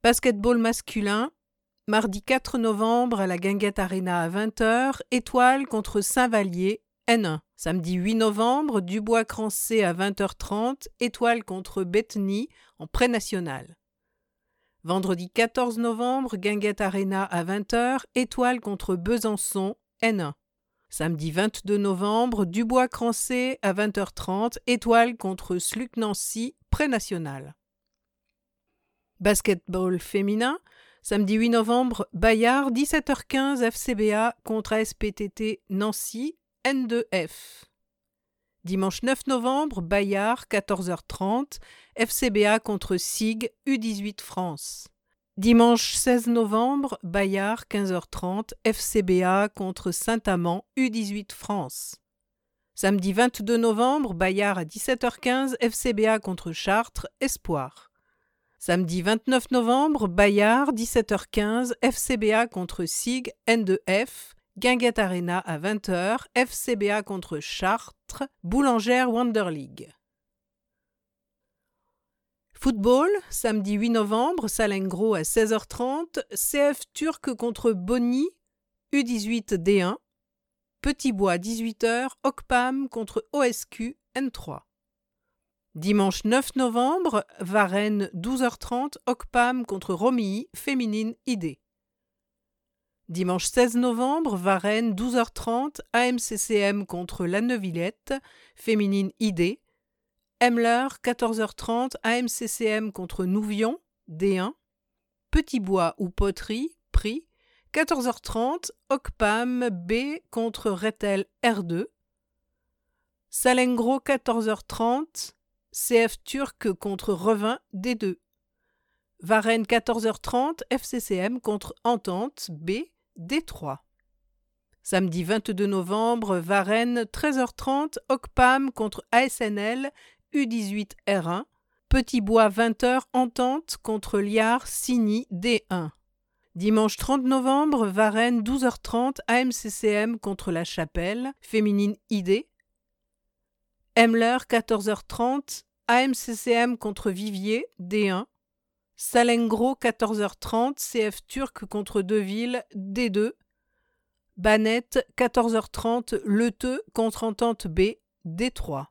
Basketball masculin, mardi quatre novembre à la Guinguette Arena à vingt heures, Étoile contre Saint-Vallier, N un. Samedi huit novembre, Dubois-Crancé à vingt heures trente, Étoile contre Betheny en pré-national. Vendredi quatorze novembre, Guinguette Arena à vingt heures, Étoile contre Besançon, N un. Samedi vingt-deux novembre, Dubois-Crancé à vingt heures trente, Étoile contre Sluc-Nancy, pré-national. Basketball féminin, samedi huit novembre, Bayard, dix-sept heures quinze, F C B A contre A S P T T Nancy, N deux F. Dimanche neuf novembre, Bayard, quatorze heures trente, F C B A contre S I G, U dix-huit France. Dimanche seize novembre, Bayard, quinze heures trente, F C B A contre Saint-Amand, U dix-huit France. Samedi vingt-deux novembre, Bayard à dix-sept heures quinze, F C B A contre Chartres, Espoir. Samedi vingt-neuf novembre, Bayard, dix-sept heures quinze, F C B A contre S I G, N deux F, Guinguette Arena à vingt heures, F C B A contre Chartres, Boulangère Wonder League. Football, samedi huit novembre, Salengro à seize heures trente, C F Turc contre Bonny, U dix-huit D un, Petit-Bois dix-huit heures, Ocpam contre O S Q, N trois. Dimanche neuf novembre, Varennes douze heures trente, Ocpam contre Romilly, féminine I D. Dimanche seize novembre, Varennes douze heures trente, A M C C M contre La Neuvillette, féminine I D. Emler quatorze heures trente, A M C C M contre Nouvion, D un. Petit-Bois ou Poterie, Prix, quatorze heures trente, Ocpam B contre Rethel R deux. Salengro quatorze heures trente, C F Turc contre Revin D deux. Varennes quatorze heures trente, F C C M contre Entente B D trois. Samedi vingt-deux novembre, Varennes treize heures trente, Ocpam contre A S N L U dix-huit R un. Petit-Bois vingt heures, Entente contre Liard Signy D un. Dimanche trente novembre, Varennes douze heures trente, A M C C M contre La Chapelle, féminine I D. Emler quatorze heures trente, A M C C M contre Viviers, D un. Salengro quatorze heures trente, C F Turc contre Deville, D deux. Banette quatorze heures trente, Leteux contre Entente B, D trois.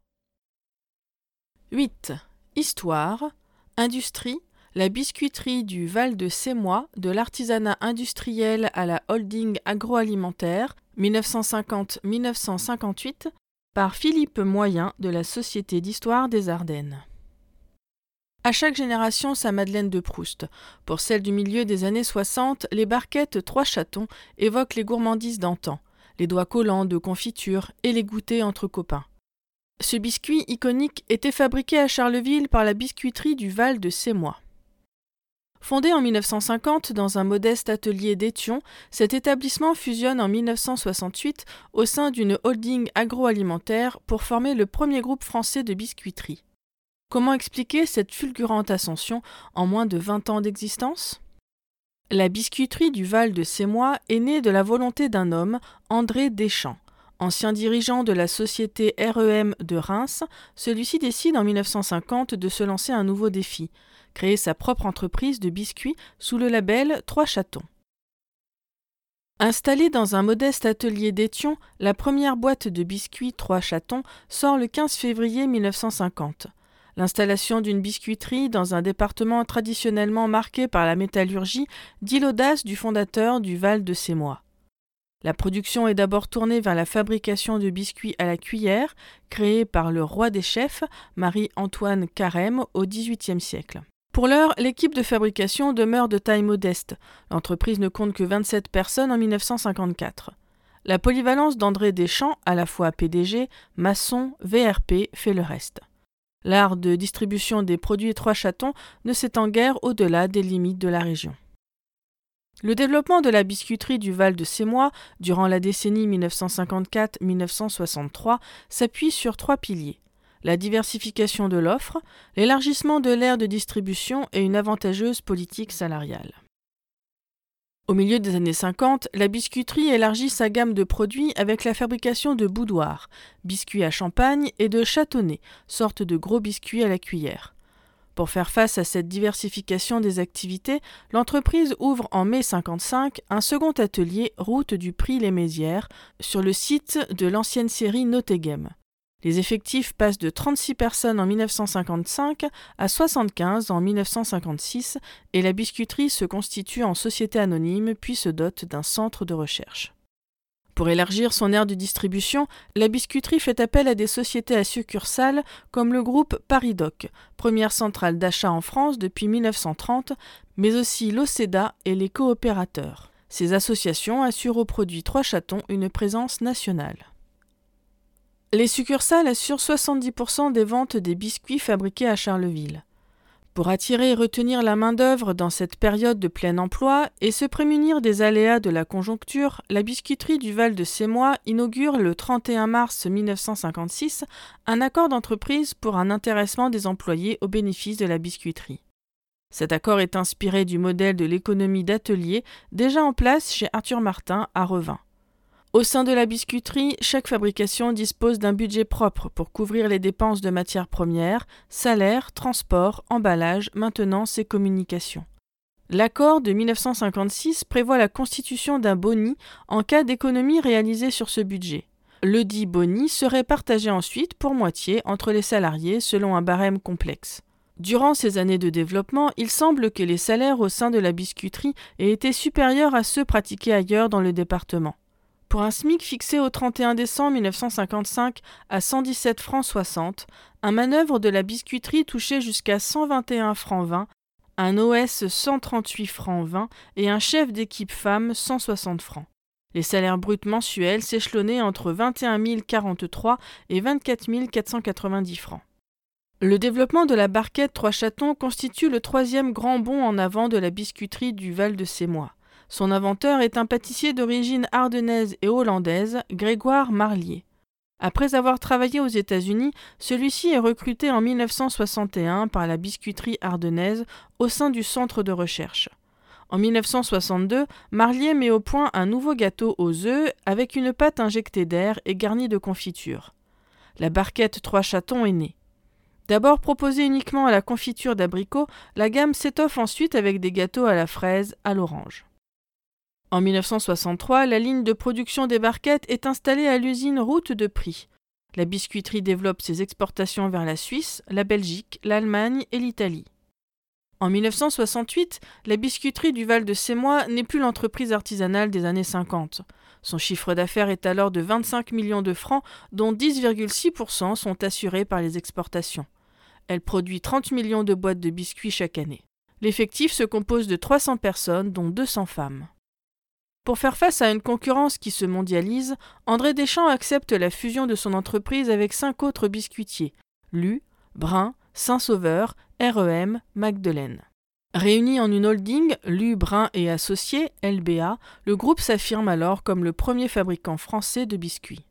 huit. Histoire, industrie, la biscuiterie du Val de Sémois, de l'artisanat industriel à la holding agroalimentaire, mille neuf cent cinquante à mille neuf cent cinquante-huit, par Philippe Moyen de la Société d'histoire des Ardennes. À chaque génération sa Madeleine de Proust. Pour celle du milieu des années soixante, les barquettes Trois Chatons évoquent les gourmandises d'antan, les doigts collants de confiture et les goûters entre copains. Ce biscuit iconique était fabriqué à Charleville par la biscuiterie du Val de Sémois. Fondé en mille neuf cent cinquante dans un modeste atelier d'Étion, cet établissement fusionne en mille neuf cent soixante-huit au sein d'une holding agroalimentaire pour former le premier groupe français de biscuiterie. Comment expliquer cette fulgurante ascension en moins de vingt ans d'existence ? La biscuiterie du Val de Sémois est née de la volonté d'un homme, André Deschamps. Ancien dirigeant de la société R E M de Reims, celui-ci décide en mille neuf cent cinquante de se lancer un nouveau défi, créer sa propre entreprise de biscuits sous le label Trois Chatons. Installée dans un modeste atelier d'Étion, la première boîte de biscuits Trois Chatons sort le quinze février mille neuf cent cinquante. L'installation d'une biscuiterie dans un département traditionnellement marqué par la métallurgie dit l'audace du fondateur du Val de Sémois. La production est d'abord tournée vers la fabrication de biscuits à la cuillère, créée par le roi des chefs, Marie-Antoine Carême, au dix-huitième siècle. Pour l'heure, l'équipe de fabrication demeure de taille modeste. L'entreprise ne compte que vingt-sept personnes en mille neuf cent cinquante-quatre. La polyvalence d'André Deschamps, à la fois P D G, maçon, V R P, fait le reste. L'art de distribution des produits Trois Chatons ne s'étend guère au-delà des limites de la région. Le développement de la biscuiterie du Val de Sémois durant la décennie mille neuf cent cinquante-quatre à mille neuf cent soixante-trois s'appuie sur trois piliers. La diversification de l'offre, l'élargissement de l'aire de distribution et une avantageuse politique salariale. Au milieu des années cinquante, la biscuiterie élargit sa gamme de produits avec la fabrication de boudoirs, biscuits à champagne et de châtonnets, sorte de gros biscuits à la cuillère. Pour faire face à cette diversification des activités, l'entreprise ouvre en mai cinquante-cinq un second atelier route du Prix-les-Mézières sur le site de l'ancienne scierie Notegem. Les effectifs passent de trente-six personnes en mille neuf cent cinquante-cinq à soixante-quinze en mille neuf cent cinquante-six et la biscuiterie se constitue en société anonyme puis se dote d'un centre de recherche. Pour élargir son aire de distribution, la biscuiterie fait appel à des sociétés à succursales comme le groupe Paridoc, première centrale d'achat en France depuis mille neuf cent trente, mais aussi l'Oceda et les coopérateurs. Ces associations assurent aux produits Trois Chatons une présence nationale. Les succursales assurent soixante-dix pour cent des ventes des biscuits fabriqués à Charleville. Pour attirer et retenir la main-d'œuvre dans cette période de plein emploi et se prémunir des aléas de la conjoncture, la biscuiterie du Val-de-Sémois inaugure le trente et un mars mille neuf cent cinquante-six un accord d'entreprise pour un intéressement des employés au bénéfice de la biscuiterie. Cet accord est inspiré du modèle de l'économie d'atelier déjà en place chez Arthur Martin à Revin. Au sein de la biscuiterie, chaque fabrication dispose d'un budget propre pour couvrir les dépenses de matières premières, salaires, transport, emballage, maintenance et communication. L'accord de mille neuf cent cinquante-six prévoit la constitution d'un boni en cas d'économie réalisée sur ce budget. Le dit boni serait partagé ensuite pour moitié entre les salariés selon un barème complexe. Durant ces années de développement, il semble que les salaires au sein de la biscuiterie aient été supérieurs à ceux pratiqués ailleurs dans le département. Pour un SMIC fixé au trente et un décembre mille neuf cent cinquante-cinq à cent dix-sept francs soixante, un manœuvre de la biscuiterie touchait jusqu'à cent vingt et un francs vingt, un O S cent trente-huit francs vingt et un chef d'équipe femme cent soixante francs. Les salaires bruts mensuels s'échelonnaient entre vingt et un mille quarante-trois et vingt-quatre mille quatre cent quatre-vingt-dix francs. Le développement de la barquette Trois Chatons constitue le troisième grand bond en avant de la biscuiterie du Val-de-Sémois. Son inventeur est un pâtissier d'origine ardennaise et hollandaise, Grégoire Marlier. Après avoir travaillé aux États-Unis, celui-ci est recruté en mille neuf cent soixante et un par la biscuiterie ardennaise au sein du centre de recherche. En mille neuf cent soixante-deux, Marlier met au point un nouveau gâteau aux œufs avec une pâte injectée d'air et garnie de confiture. La barquette Trois Chatons est née. D'abord proposée uniquement à la confiture d'abricot, la gamme s'étoffe ensuite avec des gâteaux à la fraise, à l'orange. En mille neuf cent soixante-trois, la ligne de production des barquettes est installée à l'usine Route de Prix. La biscuiterie développe ses exportations vers la Suisse, la Belgique, l'Allemagne et l'Italie. En mille neuf cent soixante-huit, la biscuiterie du Val-de-Sémois n'est plus l'entreprise artisanale des années cinquante. Son chiffre d'affaires est alors de vingt-cinq millions de francs, dont dix virgule six pour cent sont assurés par les exportations. Elle produit trente millions de boîtes de biscuits chaque année. L'effectif se compose de trois cents personnes, dont deux cents femmes. Pour faire face à une concurrence qui se mondialise, André Deschamps accepte la fusion de son entreprise avec cinq autres biscuitiers, Lu, Brun, Saint-Sauveur, R E M, Magdeleine. Réunis en une holding, Lu, Brun et Associés, L B A, le groupe s'affirme alors comme le premier fabricant français de biscuits.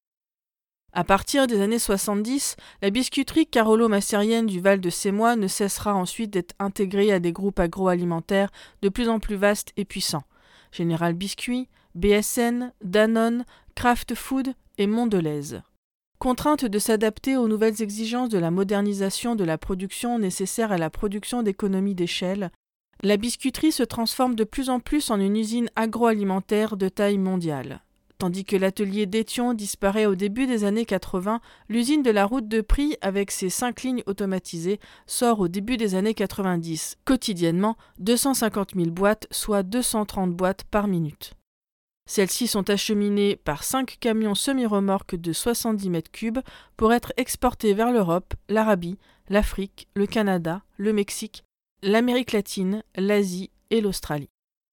À partir des années soixante-dix, la biscuiterie Carolo-Massérienne du Val-de-Sémois ne cessera ensuite d'être intégrée à des groupes agroalimentaires de plus en plus vastes et puissants. Général Biscuit, B S N, Danone, Kraft Food et Mondelez. Contrainte de s'adapter aux nouvelles exigences de la modernisation de la production nécessaire à la production d'économies d'échelle, la biscuiterie se transforme de plus en plus en une usine agroalimentaire de taille mondiale. Tandis que l'atelier d'Étion disparaît au début des années quatre-vingts, l'usine de la Route de Prix, avec ses cinq lignes automatisées, sort au début des années quatre-vingt-dix, quotidiennement deux cent cinquante mille boîtes, soit deux cent trente boîtes par minute. Celles-ci sont acheminées par cinq camions semi-remorques de soixante-dix mètres cubes pour être exportées vers l'Europe, l'Arabie, l'Afrique, le Canada, le Mexique, l'Amérique latine, l'Asie et l'Australie.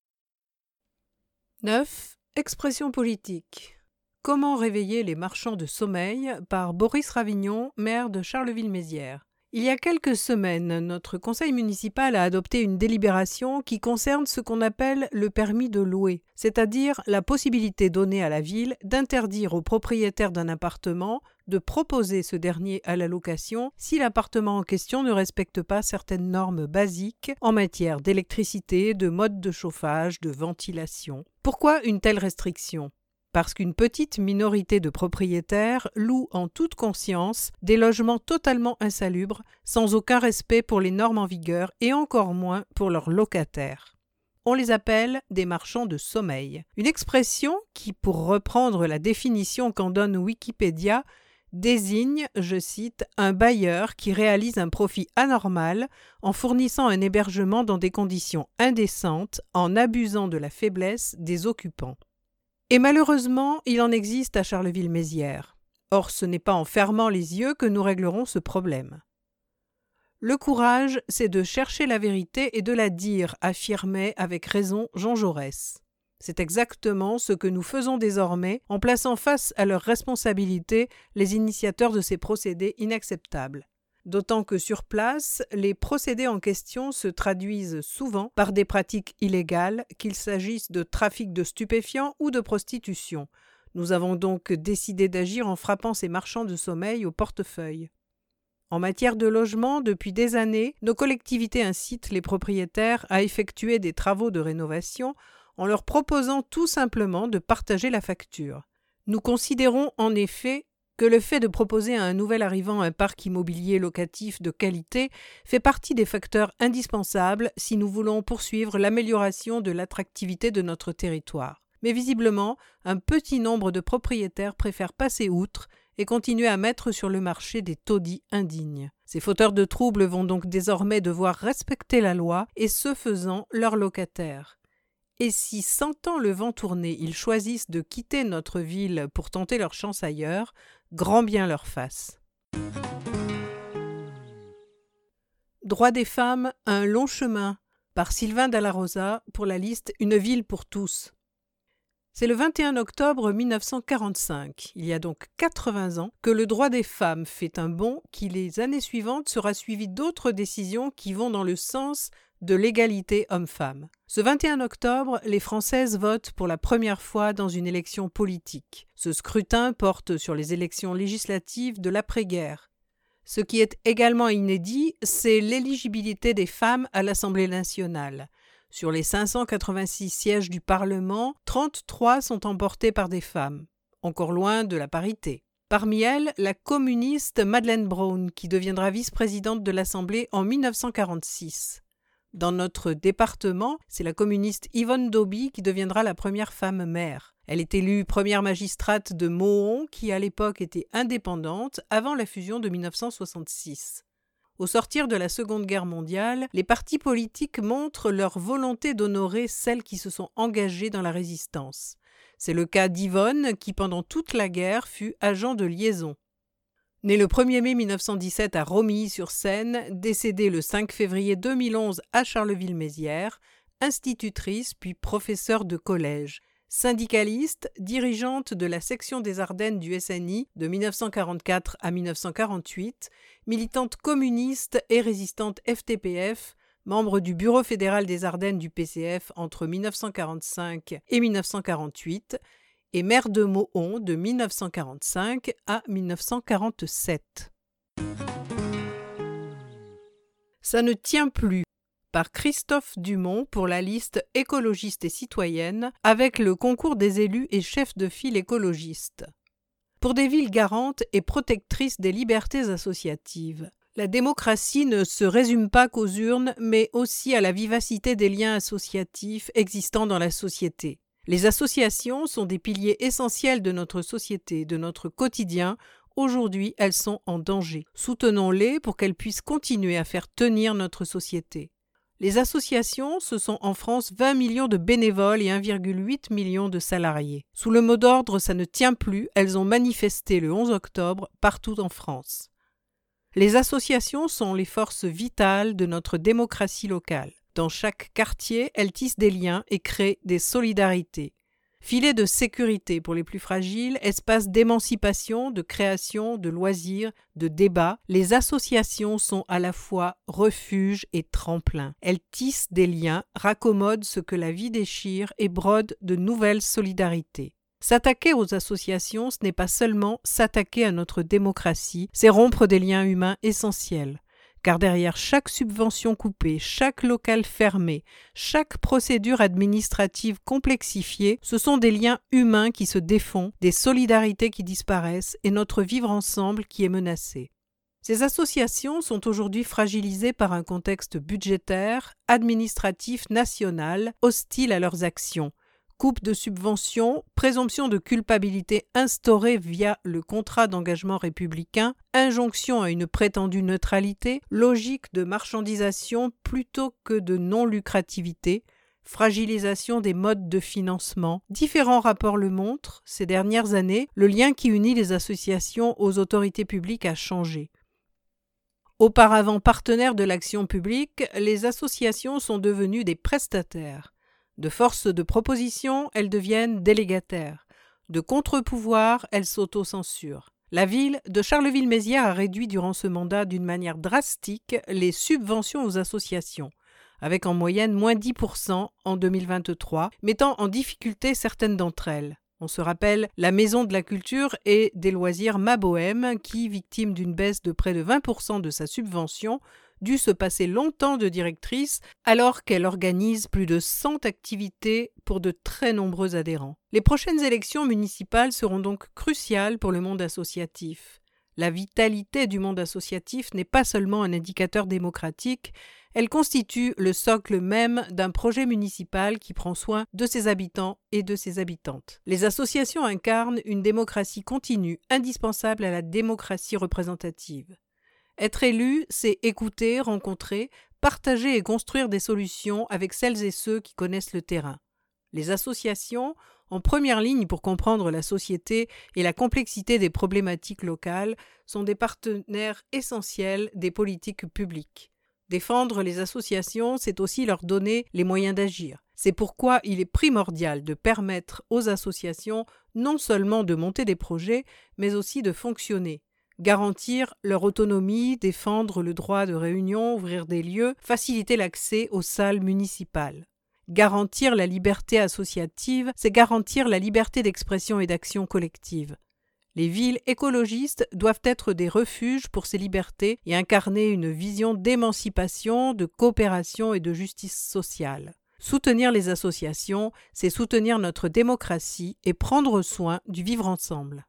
neuf. Expression politique. Comment réveiller les marchands de sommeil par Boris Ravignon, maire de Charleville-Mézières. Il y a quelques semaines, notre conseil municipal a adopté une délibération qui concerne ce qu'on appelle le permis de louer, c'est-à-dire la possibilité donnée à la ville d'interdire au propriétaire d'un appartement de proposer ce dernier à la location si l'appartement en question ne respecte pas certaines normes basiques en matière d'électricité, de mode de chauffage, de ventilation. Pourquoi une telle restriction ? parce qu'une petite minorité de propriétaires louent en toute conscience des logements totalement insalubres, sans aucun respect pour les normes en vigueur et encore moins pour leurs locataires. On les appelle des marchands de sommeil. Une expression qui, pour reprendre la définition qu'en donne Wikipédia, désigne, je cite, un bailleur qui réalise un profit anormal en fournissant un hébergement dans des conditions indécentes, en abusant de la faiblesse des occupants. Et malheureusement, il en existe à Charleville-Mézières. Or, ce n'est pas en fermant les yeux que nous réglerons ce problème. Le courage, c'est de chercher la vérité et de la dire, affirmait avec raison Jean Jaurès. C'est exactement ce que nous faisons désormais en plaçant face à leurs responsabilités les initiateurs de ces procédés inacceptables. D'autant que sur place, les procédés en question se traduisent souvent par des pratiques illégales, qu'il s'agisse de trafic de stupéfiants ou de prostitution. Nous avons donc décidé d'agir en frappant ces marchands de sommeil au portefeuille. En matière de logement, depuis des années, nos collectivités incitent les propriétaires à effectuer des travaux de rénovation en leur proposant tout simplement de partager la facture. Nous considérons en effet que le fait de proposer à un nouvel arrivant un parc immobilier locatif de qualité fait partie des facteurs indispensables si nous voulons poursuivre l'amélioration de l'attractivité de notre territoire. Mais visiblement, un petit nombre de propriétaires préfèrent passer outre et continuer à mettre sur le marché des taudis indignes. Ces fauteurs de troubles vont donc désormais devoir respecter la loi et, ce faisant, leurs locataires. Et si, sentant le vent tourner, ils choisissent de quitter notre ville pour tenter leur chance ailleurs, grand bien leur fasse. Droit des femmes, un long chemin, par Sylvain Dalla Rosa pour la liste Une ville pour tous. C'est le vingt et un octobre mille neuf cent quarante-cinq, il y a donc quatre-vingts ans, que le droit des femmes fait un bond qui, les années suivantes, sera suivi d'autres décisions qui vont dans le sens de l'égalité homme-femme. Ce vingt et un octobre, les Françaises votent pour la première fois dans une élection politique. Ce scrutin porte sur les élections législatives de l'après-guerre. Ce qui est également inédit, c'est l'éligibilité des femmes à l'Assemblée nationale. Sur les cinq cent quatre-vingt-six sièges du Parlement, trente-trois sont emportés par des femmes, encore loin de la parité. Parmi elles, la communiste Madeleine Brown, qui deviendra vice-présidente de l'Assemblée en mille neuf cent quarante-six. Dans notre département, c'est la communiste Yvonne Dauby qui deviendra la première femme maire. Elle est élue première magistrate de Mohon, qui à l'époque était indépendante, avant la fusion de mille neuf cent soixante-six. Au sortir de la Seconde Guerre mondiale, les partis politiques montrent leur volonté d'honorer celles qui se sont engagées dans la résistance. C'est le cas d'Yvonne, qui pendant toute la guerre fut agent de liaison. Née le premier mai mille neuf cent dix-sept à Romilly-sur-Seine, décédée le cinq février deux mille onze à Charleville-Mézières, institutrice puis professeure de collège. Syndicaliste, dirigeante de la section des Ardennes du S N I de mille neuf cent quarante-quatre à mille neuf cent quarante-huit, militante communiste et résistante F T P F, membre du Bureau fédéral des Ardennes du P C F entre mille neuf cent quarante-cinq et mille neuf cent quarante-huit, et maire de Mohon de mille neuf cent quarante-cinq à mille neuf cent quarante-sept. Ça ne tient plus, par Christophe Dumont pour la liste écologiste et citoyenne, avec le concours des élus et chefs de file écologistes. Pour des villes garantes et protectrices des libertés associatives, la démocratie ne se résume pas qu'aux urnes, mais aussi à la vivacité des liens associatifs existant dans la société. Les associations sont des piliers essentiels de notre société, de notre quotidien. Aujourd'hui, elles sont en danger. Soutenons-les pour qu'elles puissent continuer à faire tenir notre société. Les associations, ce sont en France vingt millions de bénévoles et un virgule huit million de salariés. Sous le mot d'ordre « ça ne tient plus », elles ont manifesté le onze octobre partout en France. Les associations sont les forces vitales de notre démocratie locale. Dans chaque quartier, elles tissent des liens et créent des solidarités. Filet de sécurité pour les plus fragiles, espace d'émancipation, de création, de loisirs, de débat, les associations sont à la fois refuge et tremplin. Elles tissent des liens, raccommodent ce que la vie déchire et brodent de nouvelles solidarités. S'attaquer aux associations, ce n'est pas seulement s'attaquer à notre démocratie, c'est rompre des liens humains essentiels. car derrière chaque subvention coupée, chaque local fermé, chaque procédure administrative complexifiée, ce sont des liens humains qui se défont, des solidarités qui disparaissent et notre vivre ensemble qui est menacé. Ces associations sont aujourd'hui fragilisées par un contexte budgétaire, administratif, national, hostile à leurs actions. Coupe de subventions, présomption de culpabilité instaurée via le contrat d'engagement républicain, injonction à une prétendue neutralité, logique de marchandisation plutôt que de non-lucrativité, fragilisation des modes de financement. Différents rapports le montrent, ces dernières années, le lien qui unit les associations aux autorités publiques a changé. Auparavant partenaires de l'action publique, les associations sont devenues des prestataires. De force de proposition, elles deviennent délégataires. De contre-pouvoir, elles s'autocensurent. La ville de Charleville-Mézières a réduit durant ce mandat d'une manière drastique les subventions aux associations, avec en moyenne moins dix pour cent en deux mille vingt-trois, mettant en difficulté certaines d'entre elles. On se rappelle la Maison de la Culture et des Loisirs Ma Bohème qui, victime d'une baisse de près de vingt pour cent de sa subvention, dut se passer longtemps de directrice alors qu'elle organise plus de cent activités pour de très nombreux adhérents. Les prochaines élections municipales seront donc cruciales pour le monde associatif. La vitalité du monde associatif n'est pas seulement un indicateur démocratique, elle constitue le socle même d'un projet municipal qui prend soin de ses habitants et de ses habitantes. Les associations incarnent une démocratie continue, indispensable à la démocratie représentative. Être élu, c'est écouter, rencontrer, partager et construire des solutions avec celles et ceux qui connaissent le terrain. Les associations, en première ligne pour comprendre la société et la complexité des problématiques locales, sont des partenaires essentiels des politiques publiques. Défendre les associations, c'est aussi leur donner les moyens d'agir. C'est pourquoi il est primordial de permettre aux associations non seulement de monter des projets, mais aussi de fonctionner. Garantir leur autonomie, défendre le droit de réunion, ouvrir des lieux, faciliter l'accès aux salles municipales. Garantir la liberté associative, c'est garantir la liberté d'expression et d'action collective. Les villes écologistes doivent être des refuges pour ces libertés et incarner une vision d'émancipation, de coopération et de justice sociale. Soutenir les associations, c'est soutenir notre démocratie et prendre soin du vivre ensemble.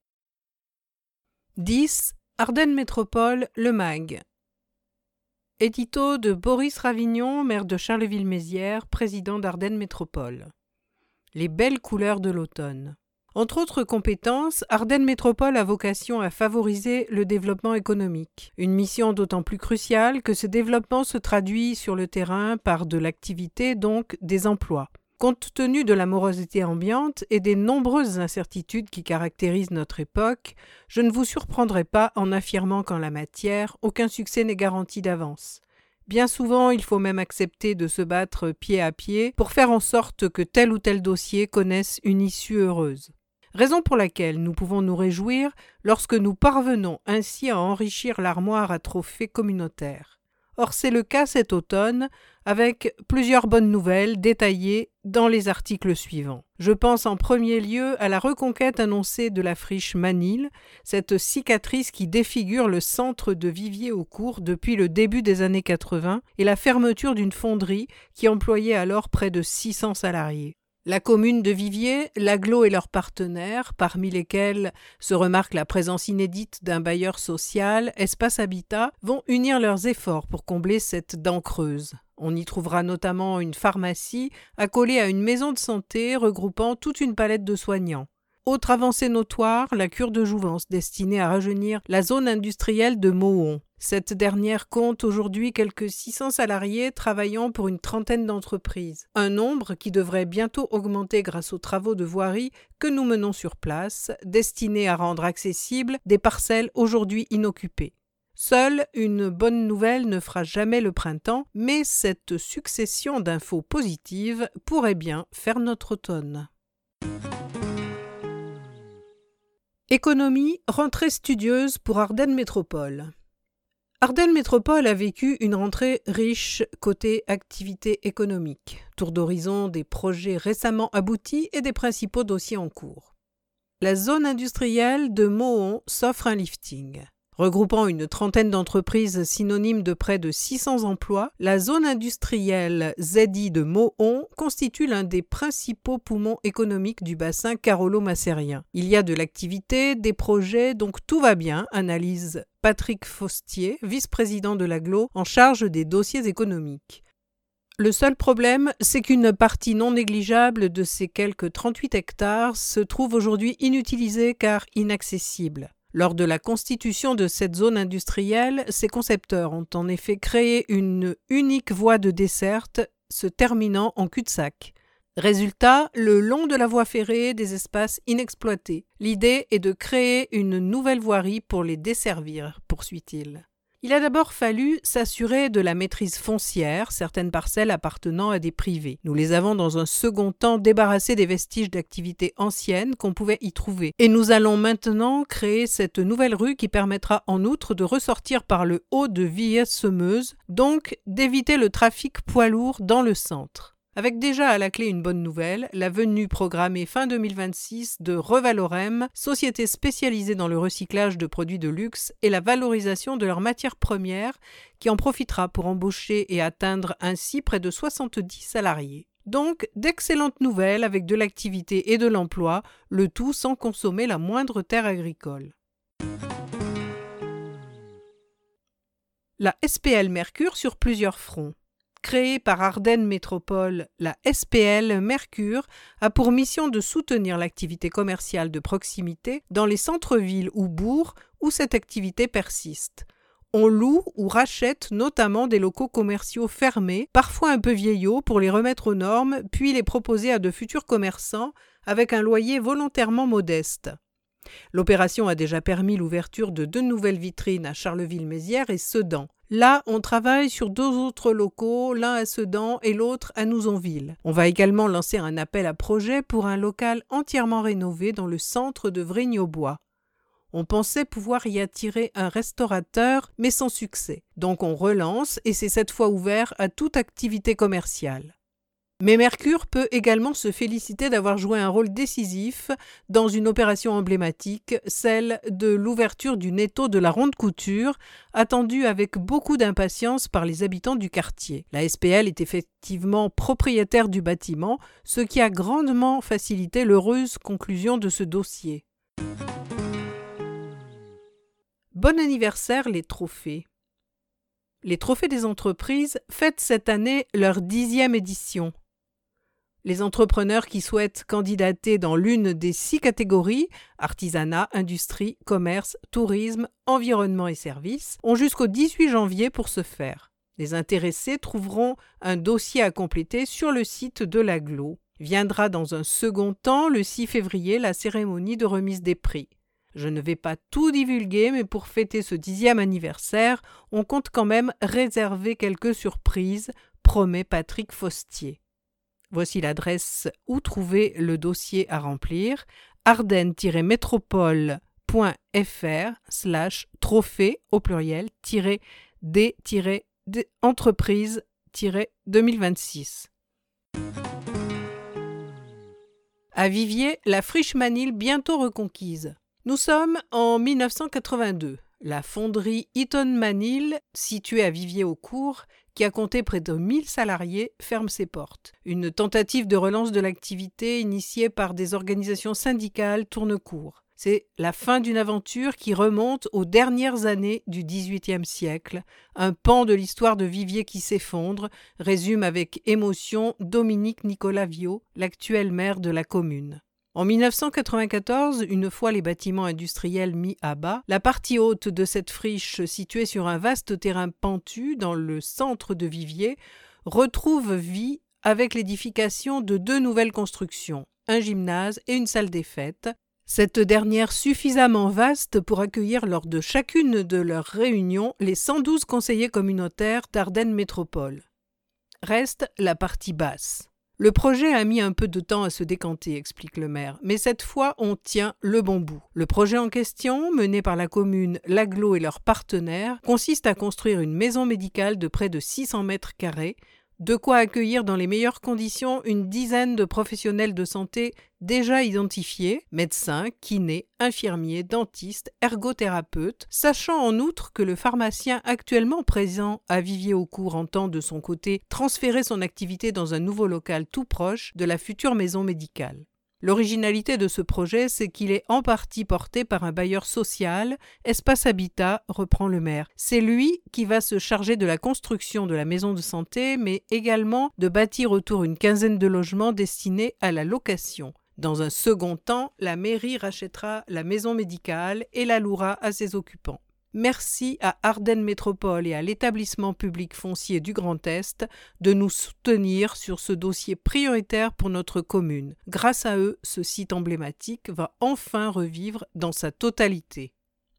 dix. Ardennes Métropole, le M A G. Édito de Boris Ravignon, maire de Charleville-Mézières, président d'Ardennes Métropole. Les belles couleurs de l'automne. Entre autres compétences, Ardennes Métropole a vocation à favoriser le développement économique. Une mission d'autant plus cruciale que ce développement se traduit sur le terrain par de l'activité, donc des emplois. Compte tenu de la morosité ambiante et des nombreuses incertitudes qui caractérisent notre époque, je ne vous surprendrai pas en affirmant qu'en la matière, aucun succès n'est garanti d'avance. Bien souvent, il faut même accepter de se battre pied à pied pour faire en sorte que tel ou tel dossier connaisse une issue heureuse. Raison pour laquelle nous pouvons nous réjouir lorsque nous parvenons ainsi à enrichir l'armoire à trophées communautaires. Or, c'est le cas cet automne, avec plusieurs bonnes nouvelles détaillées dans les articles suivants. Je pense en premier lieu à la reconquête annoncée de la friche Manille, cette cicatrice qui défigure le centre de Viviers-au-Court depuis le début des années quatre-vingts et la fermeture d'une fonderie qui employait alors près de six cents salariés. La commune de Viviers, l'agglo et leurs partenaires, parmi lesquels se remarque la présence inédite d'un bailleur social, Espace Habitat, vont unir leurs efforts pour combler cette dent creuse. On y trouvera notamment une pharmacie accolée à une maison de santé regroupant toute une palette de soignants. Autre avancée notoire, la cure de jouvence destinée à rajeunir la zone industrielle de Mohon. Cette dernière compte aujourd'hui quelques six cents salariés travaillant pour une trentaine d'entreprises. Un nombre qui devrait bientôt augmenter grâce aux travaux de voirie que nous menons sur place, destinés à rendre accessibles des parcelles aujourd'hui inoccupées. Seule une bonne nouvelle ne fera jamais le printemps, mais cette succession d'infos positives pourrait bien faire notre automne. Économie, rentrée studieuse pour Ardennes Métropole. Ardennes Métropole a vécu une rentrée riche côté activité économique, tour d'horizon des projets récemment aboutis et des principaux dossiers en cours. La zone industrielle de Mohon s'offre un lifting. Regroupant une trentaine d'entreprises synonymes de près de six cents emplois, la zone industrielle Z I de Mohon constitue l'un des principaux poumons économiques du bassin carolo-macérien. Il y a de l'activité, des projets, donc tout va bien, analyse Patrick Faustier, vice-président de l'Aglo en charge des dossiers économiques. Le seul problème, c'est qu'une partie non négligeable de ces quelques trente-huit hectares se trouve aujourd'hui inutilisée car inaccessible. Lors de la constitution de cette zone industrielle, ses concepteurs ont en effet créé une unique voie de desserte se terminant en cul-de-sac. Résultat, le long de la voie ferrée, des espaces inexploités. L'idée est de créer une nouvelle voirie pour les desservir, poursuit-il. Il a d'abord fallu s'assurer de la maîtrise foncière, certaines parcelles appartenant à des privés. Nous les avons dans un second temps débarrassés des vestiges d'activités anciennes qu'on pouvait y trouver. Et nous allons maintenant créer cette nouvelle rue qui permettra en outre de ressortir par le haut de Villers-Semeuse, donc d'éviter le trafic poids lourd dans le centre. Avec déjà à la clé une bonne nouvelle, la venue programmée fin deux mille vingt-six de Revalorem, société spécialisée dans le recyclage de produits de luxe et la valorisation de leurs matières premières, qui en profitera pour embaucher et atteindre ainsi près de soixante-dix salariés. Donc, d'excellentes nouvelles avec de l'activité et de l'emploi, le tout sans consommer la moindre terre agricole. La S P L Mercure sur plusieurs fronts. Créée par Ardennes Métropole, la S P L Mercure a pour mission de soutenir l'activité commerciale de proximité dans les centres-villes ou bourgs où cette activité persiste. On loue ou rachète notamment des locaux commerciaux fermés, parfois un peu vieillots, pour les remettre aux normes, puis les proposer à de futurs commerçants avec un loyer volontairement modeste. L'opération a déjà permis l'ouverture de deux nouvelles vitrines à Charleville-Mézières et Sedan. Là, on travaille sur deux autres locaux, l'un à Sedan et l'autre à Nouzonville. On va également lancer un appel à projet pour un local entièrement rénové dans le centre de Vrigne-aux-Bois. On pensait pouvoir y attirer un restaurateur, mais sans succès. Donc on relance et c'est cette fois ouvert à toute activité commerciale. Mais Mercure peut également se féliciter d'avoir joué un rôle décisif dans une opération emblématique, celle de l'ouverture du Netto de la Ronde Couture, attendue avec beaucoup d'impatience par les habitants du quartier. La S P L est effectivement propriétaire du bâtiment, ce qui a grandement facilité l'heureuse conclusion de ce dossier. Bon anniversaire les trophées. Les trophées des entreprises fêtent cette année leur dixième édition. Les entrepreneurs qui souhaitent candidater dans l'une des six catégories, artisanat, industrie, commerce, tourisme, environnement et services, ont jusqu'au dix-huit janvier pour ce faire. Les intéressés trouveront un dossier à compléter sur le site de l'Aglo. Viendra dans un second temps, le six février, la cérémonie de remise des prix. Je ne vais pas tout divulguer, mais pour fêter ce dixième anniversaire, on compte quand même réserver quelques surprises, promet Patrick Faustier. Voici l'adresse où trouver le dossier à remplir, ardennes-métropole point fr slash trophée au pluriel d entreprise deux mille vingt-six. À Viviers, la friche Manil bientôt reconquise. Nous sommes en mille neuf cent quatre-vingt-deux. La fonderie Eaton Manil, située à Viviers-au-Court, qui a compté près de mille salariés, ferme ses portes. Une tentative de relance de l'activité initiée par des organisations syndicales tourne court. C'est la fin d'une aventure qui remonte aux dernières années du dix-huitième siècle. Un pan de l'histoire de Viviers qui s'effondre, résume avec émotion Dominique Nicolas Viau, l'actuel maire de la commune. En mille neuf cent quatre-vingt-quatorze, une fois les bâtiments industriels mis à bas, la partie haute de cette friche, située sur un vaste terrain pentu dans le centre de Viviers, retrouve vie avec l'édification de deux nouvelles constructions, un gymnase et une salle des fêtes, cette dernière suffisamment vaste pour accueillir lors de chacune de leurs réunions les cent douze conseillers communautaires d'Ardennes Métropole. Reste la partie basse. Le projet a mis un peu de temps à se décanter, explique le maire, mais cette fois on tient le bon bout. Le projet en question, mené par la commune, l'Aglo et leurs partenaires, consiste à construire une maison médicale de près de six cents mètres carrés, De quoi accueillir dans les meilleures conditions une dizaine de professionnels de santé déjà identifiés, médecins, kinés, infirmiers, dentistes, ergothérapeutes, sachant en outre que le pharmacien actuellement présent à Vivier-au-Court entend de son côté transférer son activité dans un nouveau local tout proche de la future maison médicale. L'originalité de ce projet, c'est qu'il est en partie porté par un bailleur social, Espace Habitat, reprend le maire. C'est lui qui va se charger de la construction de la maison de santé, mais également de bâtir autour une quinzaine de logements destinés à la location. Dans un second temps, la mairie rachètera la maison médicale et la louera à ses occupants. Merci à Ardennes Métropole et à l'établissement public foncier du Grand Est de nous soutenir sur ce dossier prioritaire pour notre commune. Grâce à eux, ce site emblématique va enfin revivre dans sa totalité.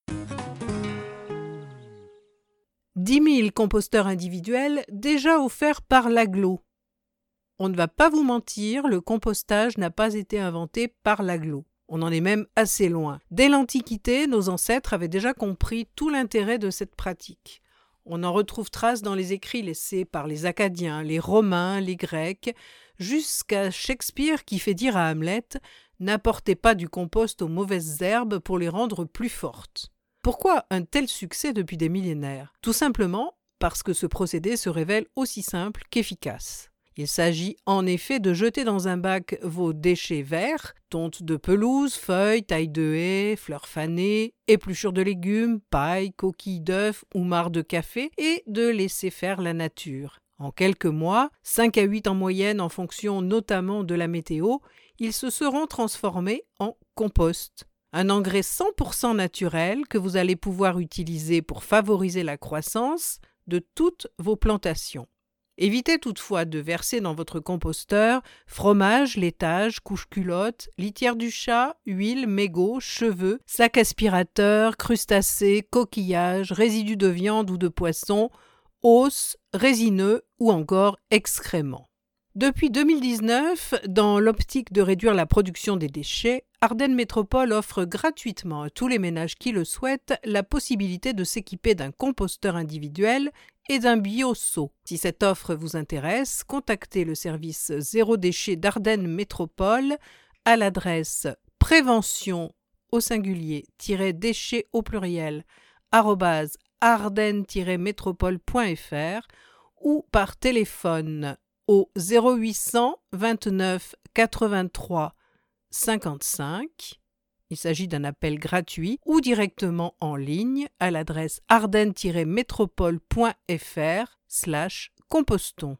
dix mille composteurs individuels déjà offerts par l'Aglo. On ne va pas vous mentir, le compostage n'a pas été inventé par l'Aglo. On en est même assez loin. Dès l'Antiquité, nos ancêtres avaient déjà compris tout l'intérêt de cette pratique. On en retrouve trace dans les écrits laissés par les Acadiens, les Romains, les Grecs, jusqu'à Shakespeare qui fait dire à Hamlet « N'apportez pas du compost aux mauvaises herbes pour les rendre plus fortes ». Pourquoi un tel succès depuis des millénaires ? Tout simplement parce que ce procédé se révèle aussi simple qu'efficace. Il s'agit en effet de jeter dans un bac vos déchets verts, tonte de pelouse, feuilles, tailles de haies, fleurs fanées, épluchures de légumes, paille, coquilles d'œufs ou marcs de café et de laisser faire la nature. En quelques mois, cinq à huit en moyenne en fonction notamment de la météo, ils se seront transformés en compost. Un engrais cent pour cent naturel que vous allez pouvoir utiliser pour favoriser la croissance de toutes vos plantations. Évitez toutefois de verser dans votre composteur fromage, laitage, couche-culotte, litière du chat, huile, mégots, cheveux, sac aspirateur, crustacés, coquillages, résidus de viande ou de poisson, os, résineux ou encore excréments. Depuis deux mille dix-neuf, dans l'optique de réduire la production des déchets, Ardennes Métropole offre gratuitement à tous les ménages qui le souhaitent la possibilité de s'équiper d'un composteur individuel et d'un bio-seau. Si cette offre vous intéresse, contactez le service zéro déchet d'Ardennes Métropole à l'adresse prévention au singulier déchets au pluriel arobase ardennes tiret métropole point f r ou par téléphone au zéro huit cents vingt-neuf quatre-vingt-trois cinquante-cinq. Il s'agit d'un appel gratuit ou directement en ligne à l'adresse ardennes tiret métropole point f r slash compostons.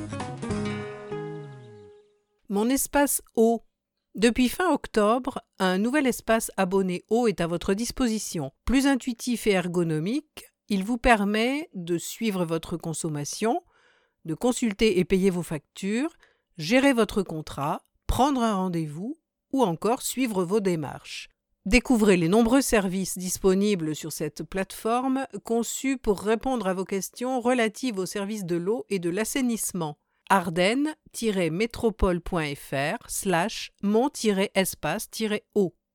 Mon espace eau. Depuis fin octobre, un nouvel espace abonné eau est à votre disposition. Plus intuitif et ergonomique, il vous permet de suivre votre consommation, de consulter et payer vos factures, gérer votre contrat, prendre un rendez-vous ou encore suivre vos démarches. Découvrez les nombreux services disponibles sur cette plateforme conçue pour répondre à vos questions relatives aux services de l'eau et de l'assainissement. ardennes tiret métropole point f r slash mon-espace-eau.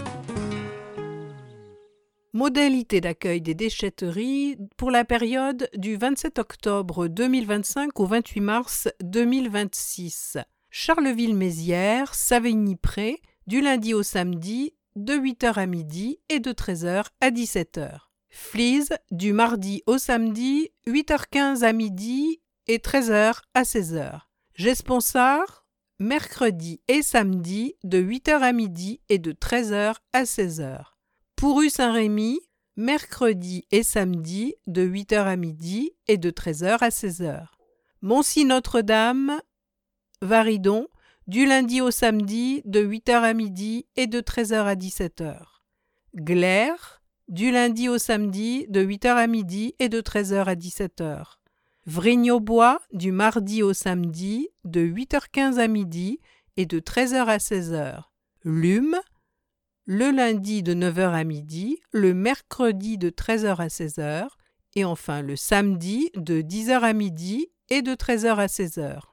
Modalité d'accueil des déchetteries pour la période du vingt-sept octobre deux mille vingt-cinq au vingt-huit mars deux mille vingt-six. Charleville-Mézières, Savigny-Pré, du lundi au samedi, de huit heures à midi et de treize heures à dix-sept heures. Flize, du mardi au samedi, huit heures quinze à midi et treize heures à seize heures. Gesponsard, mercredi et samedi, de huit heures à midi et de treize heures à seize heures. Pourru-Saint-Rémy, mercredi et samedi, de huit heures à midi et de treize heures à seize heures. Moncy-Notre-Dame, Varidon, du lundi au samedi, de huit heures à midi et de treize heures à dix-sept heures. Glaire, du lundi au samedi, de huit heures à midi et de treize heures à dix-sept heures. Vrigne-au-Bois, du mardi au samedi, de huit heures quinze à midi et de treize heures à seize heures. Lume, le lundi de neuf heures à midi, le mercredi de treize heures à seize heures et enfin le samedi de dix heures à midi et de treize heures à seize heures.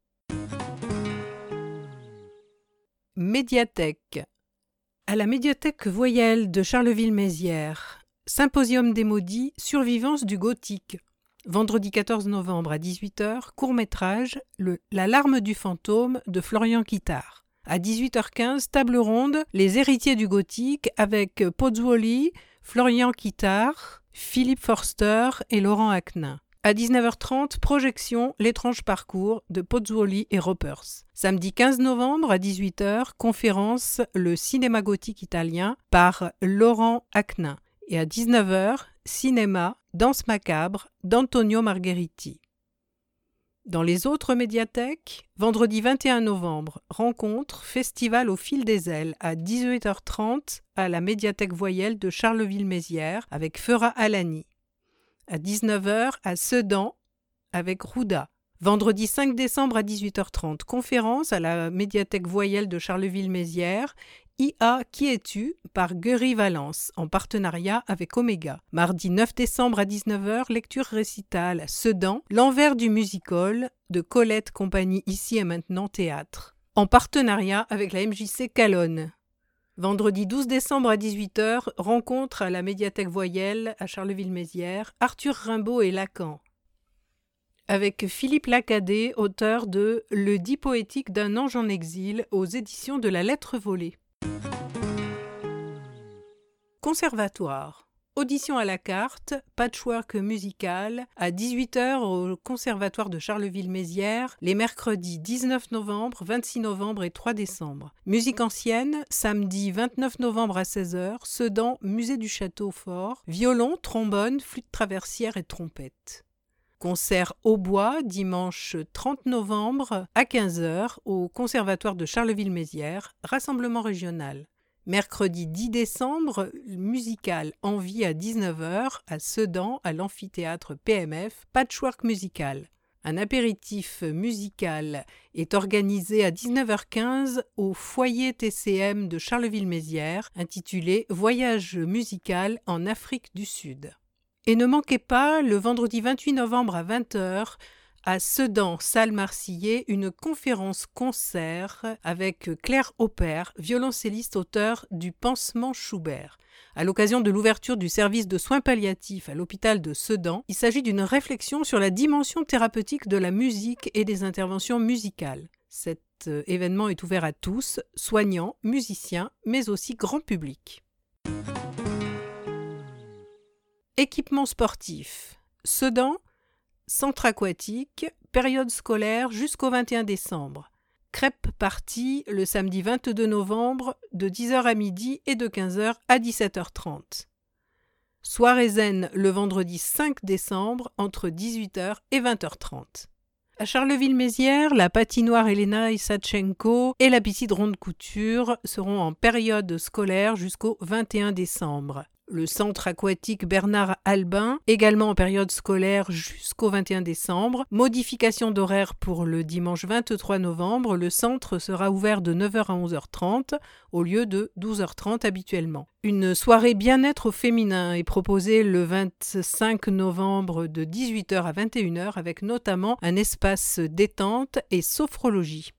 Médiathèque. À la médiathèque Voyelle de Charleville-Mézières, Symposium des maudits, survivance du gothique. Vendredi quatorze novembre à dix-huit heures, court-métrage le La larme du fantôme de Florian Kittard. À dix-huit heures quinze, table ronde Les héritiers du gothique avec Pozzuoli, Florian Kittard, Philippe Forster et Laurent Aknin. À dix-neuf heures trente, projection L'étrange parcours de Pozzuoli et Ropers. Samedi quinze novembre à dix-huit heures, conférence Le cinéma gothique italien par Laurent Aknin. Et à dix-neuf heures, cinéma Danse macabre d'Antonio Margheriti. Dans les autres médiathèques, vendredi vingt et un novembre, rencontre Festival au fil des ailes à dix-huit heures trente à la médiathèque Voyelle de Charleville-Mézières avec Fera Alani. À dix-neuf heures à Sedan avec Rouda. Vendredi cinq décembre à dix-huit heures trente, conférence à la médiathèque Voyelle de Charleville-Mézières, I A Qui es-tu par Guery Valence en partenariat avec Omega. Mardi neuf décembre à dix-neuf heures, lecture récitale à Sedan, L'envers du music-hall de Colette Compagnie Ici et Maintenant Théâtre, en partenariat avec la M J C Calonne. Vendredi douze décembre à dix-huit heures, rencontre à la médiathèque Voyelle à Charleville-Mézières, Arthur Rimbaud et Lacan. Avec Philippe Lacadet, auteur de Le dit poétique d'un ange en exil aux éditions de la Lettre volée. Conservatoire. Audition à la carte, patchwork musical, à dix-huit heures au Conservatoire de Charleville-Mézières, les mercredis dix-neuf novembre, vingt-six novembre et trois décembre. Musique ancienne, samedi vingt-neuf novembre à seize heures, Sedan, Musée du Château Fort, violon, trombone, flûte traversière et trompette. Concert hautbois, dimanche trente novembre à quinze heures au Conservatoire de Charleville-Mézières, rassemblement régional. Mercredi dix décembre, musical Envie à dix-neuf heures à Sedan, à l'amphithéâtre P M F, patchwork musical. Un apéritif musical est organisé à dix-neuf heures quinze au foyer T C M de Charleville-Mézières, intitulé Voyage musical en Afrique du Sud. Et ne manquez pas, le vendredi vingt-huit novembre à vingt heures, à Sedan, salle Marcillet, une conférence-concert avec Claire Aupert, violoncelliste auteur du Pansement Schubert. À l'occasion de l'ouverture du service de soins palliatifs à l'hôpital de Sedan, il s'agit d'une réflexion sur la dimension thérapeutique de la musique et des interventions musicales. Cet événement est ouvert à tous, soignants, musiciens, mais aussi grand public. Équipement sportif. Sedan, centre aquatique, période scolaire jusqu'au vingt et un décembre. Crêpe party le samedi vingt-deux novembre de dix heures à midi et de quinze heures à dix-sept heures trente. Soirée zen le vendredi cinq décembre entre dix-huit heures et vingt heures trente. À Charleville-Mézières, la patinoire Elena Isatchenko et la piscine Ronde Couture seront en période scolaire jusqu'au vingt et un décembre. Le centre aquatique Bernard Albin, également en période scolaire jusqu'au vingt et un décembre. Modification d'horaire pour le dimanche vingt-trois novembre. Le centre sera ouvert de neuf heures à onze heures trente au lieu de douze heures trente habituellement. Une soirée bien-être au féminin est proposée le vingt-cinq novembre de dix-huit heures à vingt et une heures avec notamment un espace détente et sophrologie.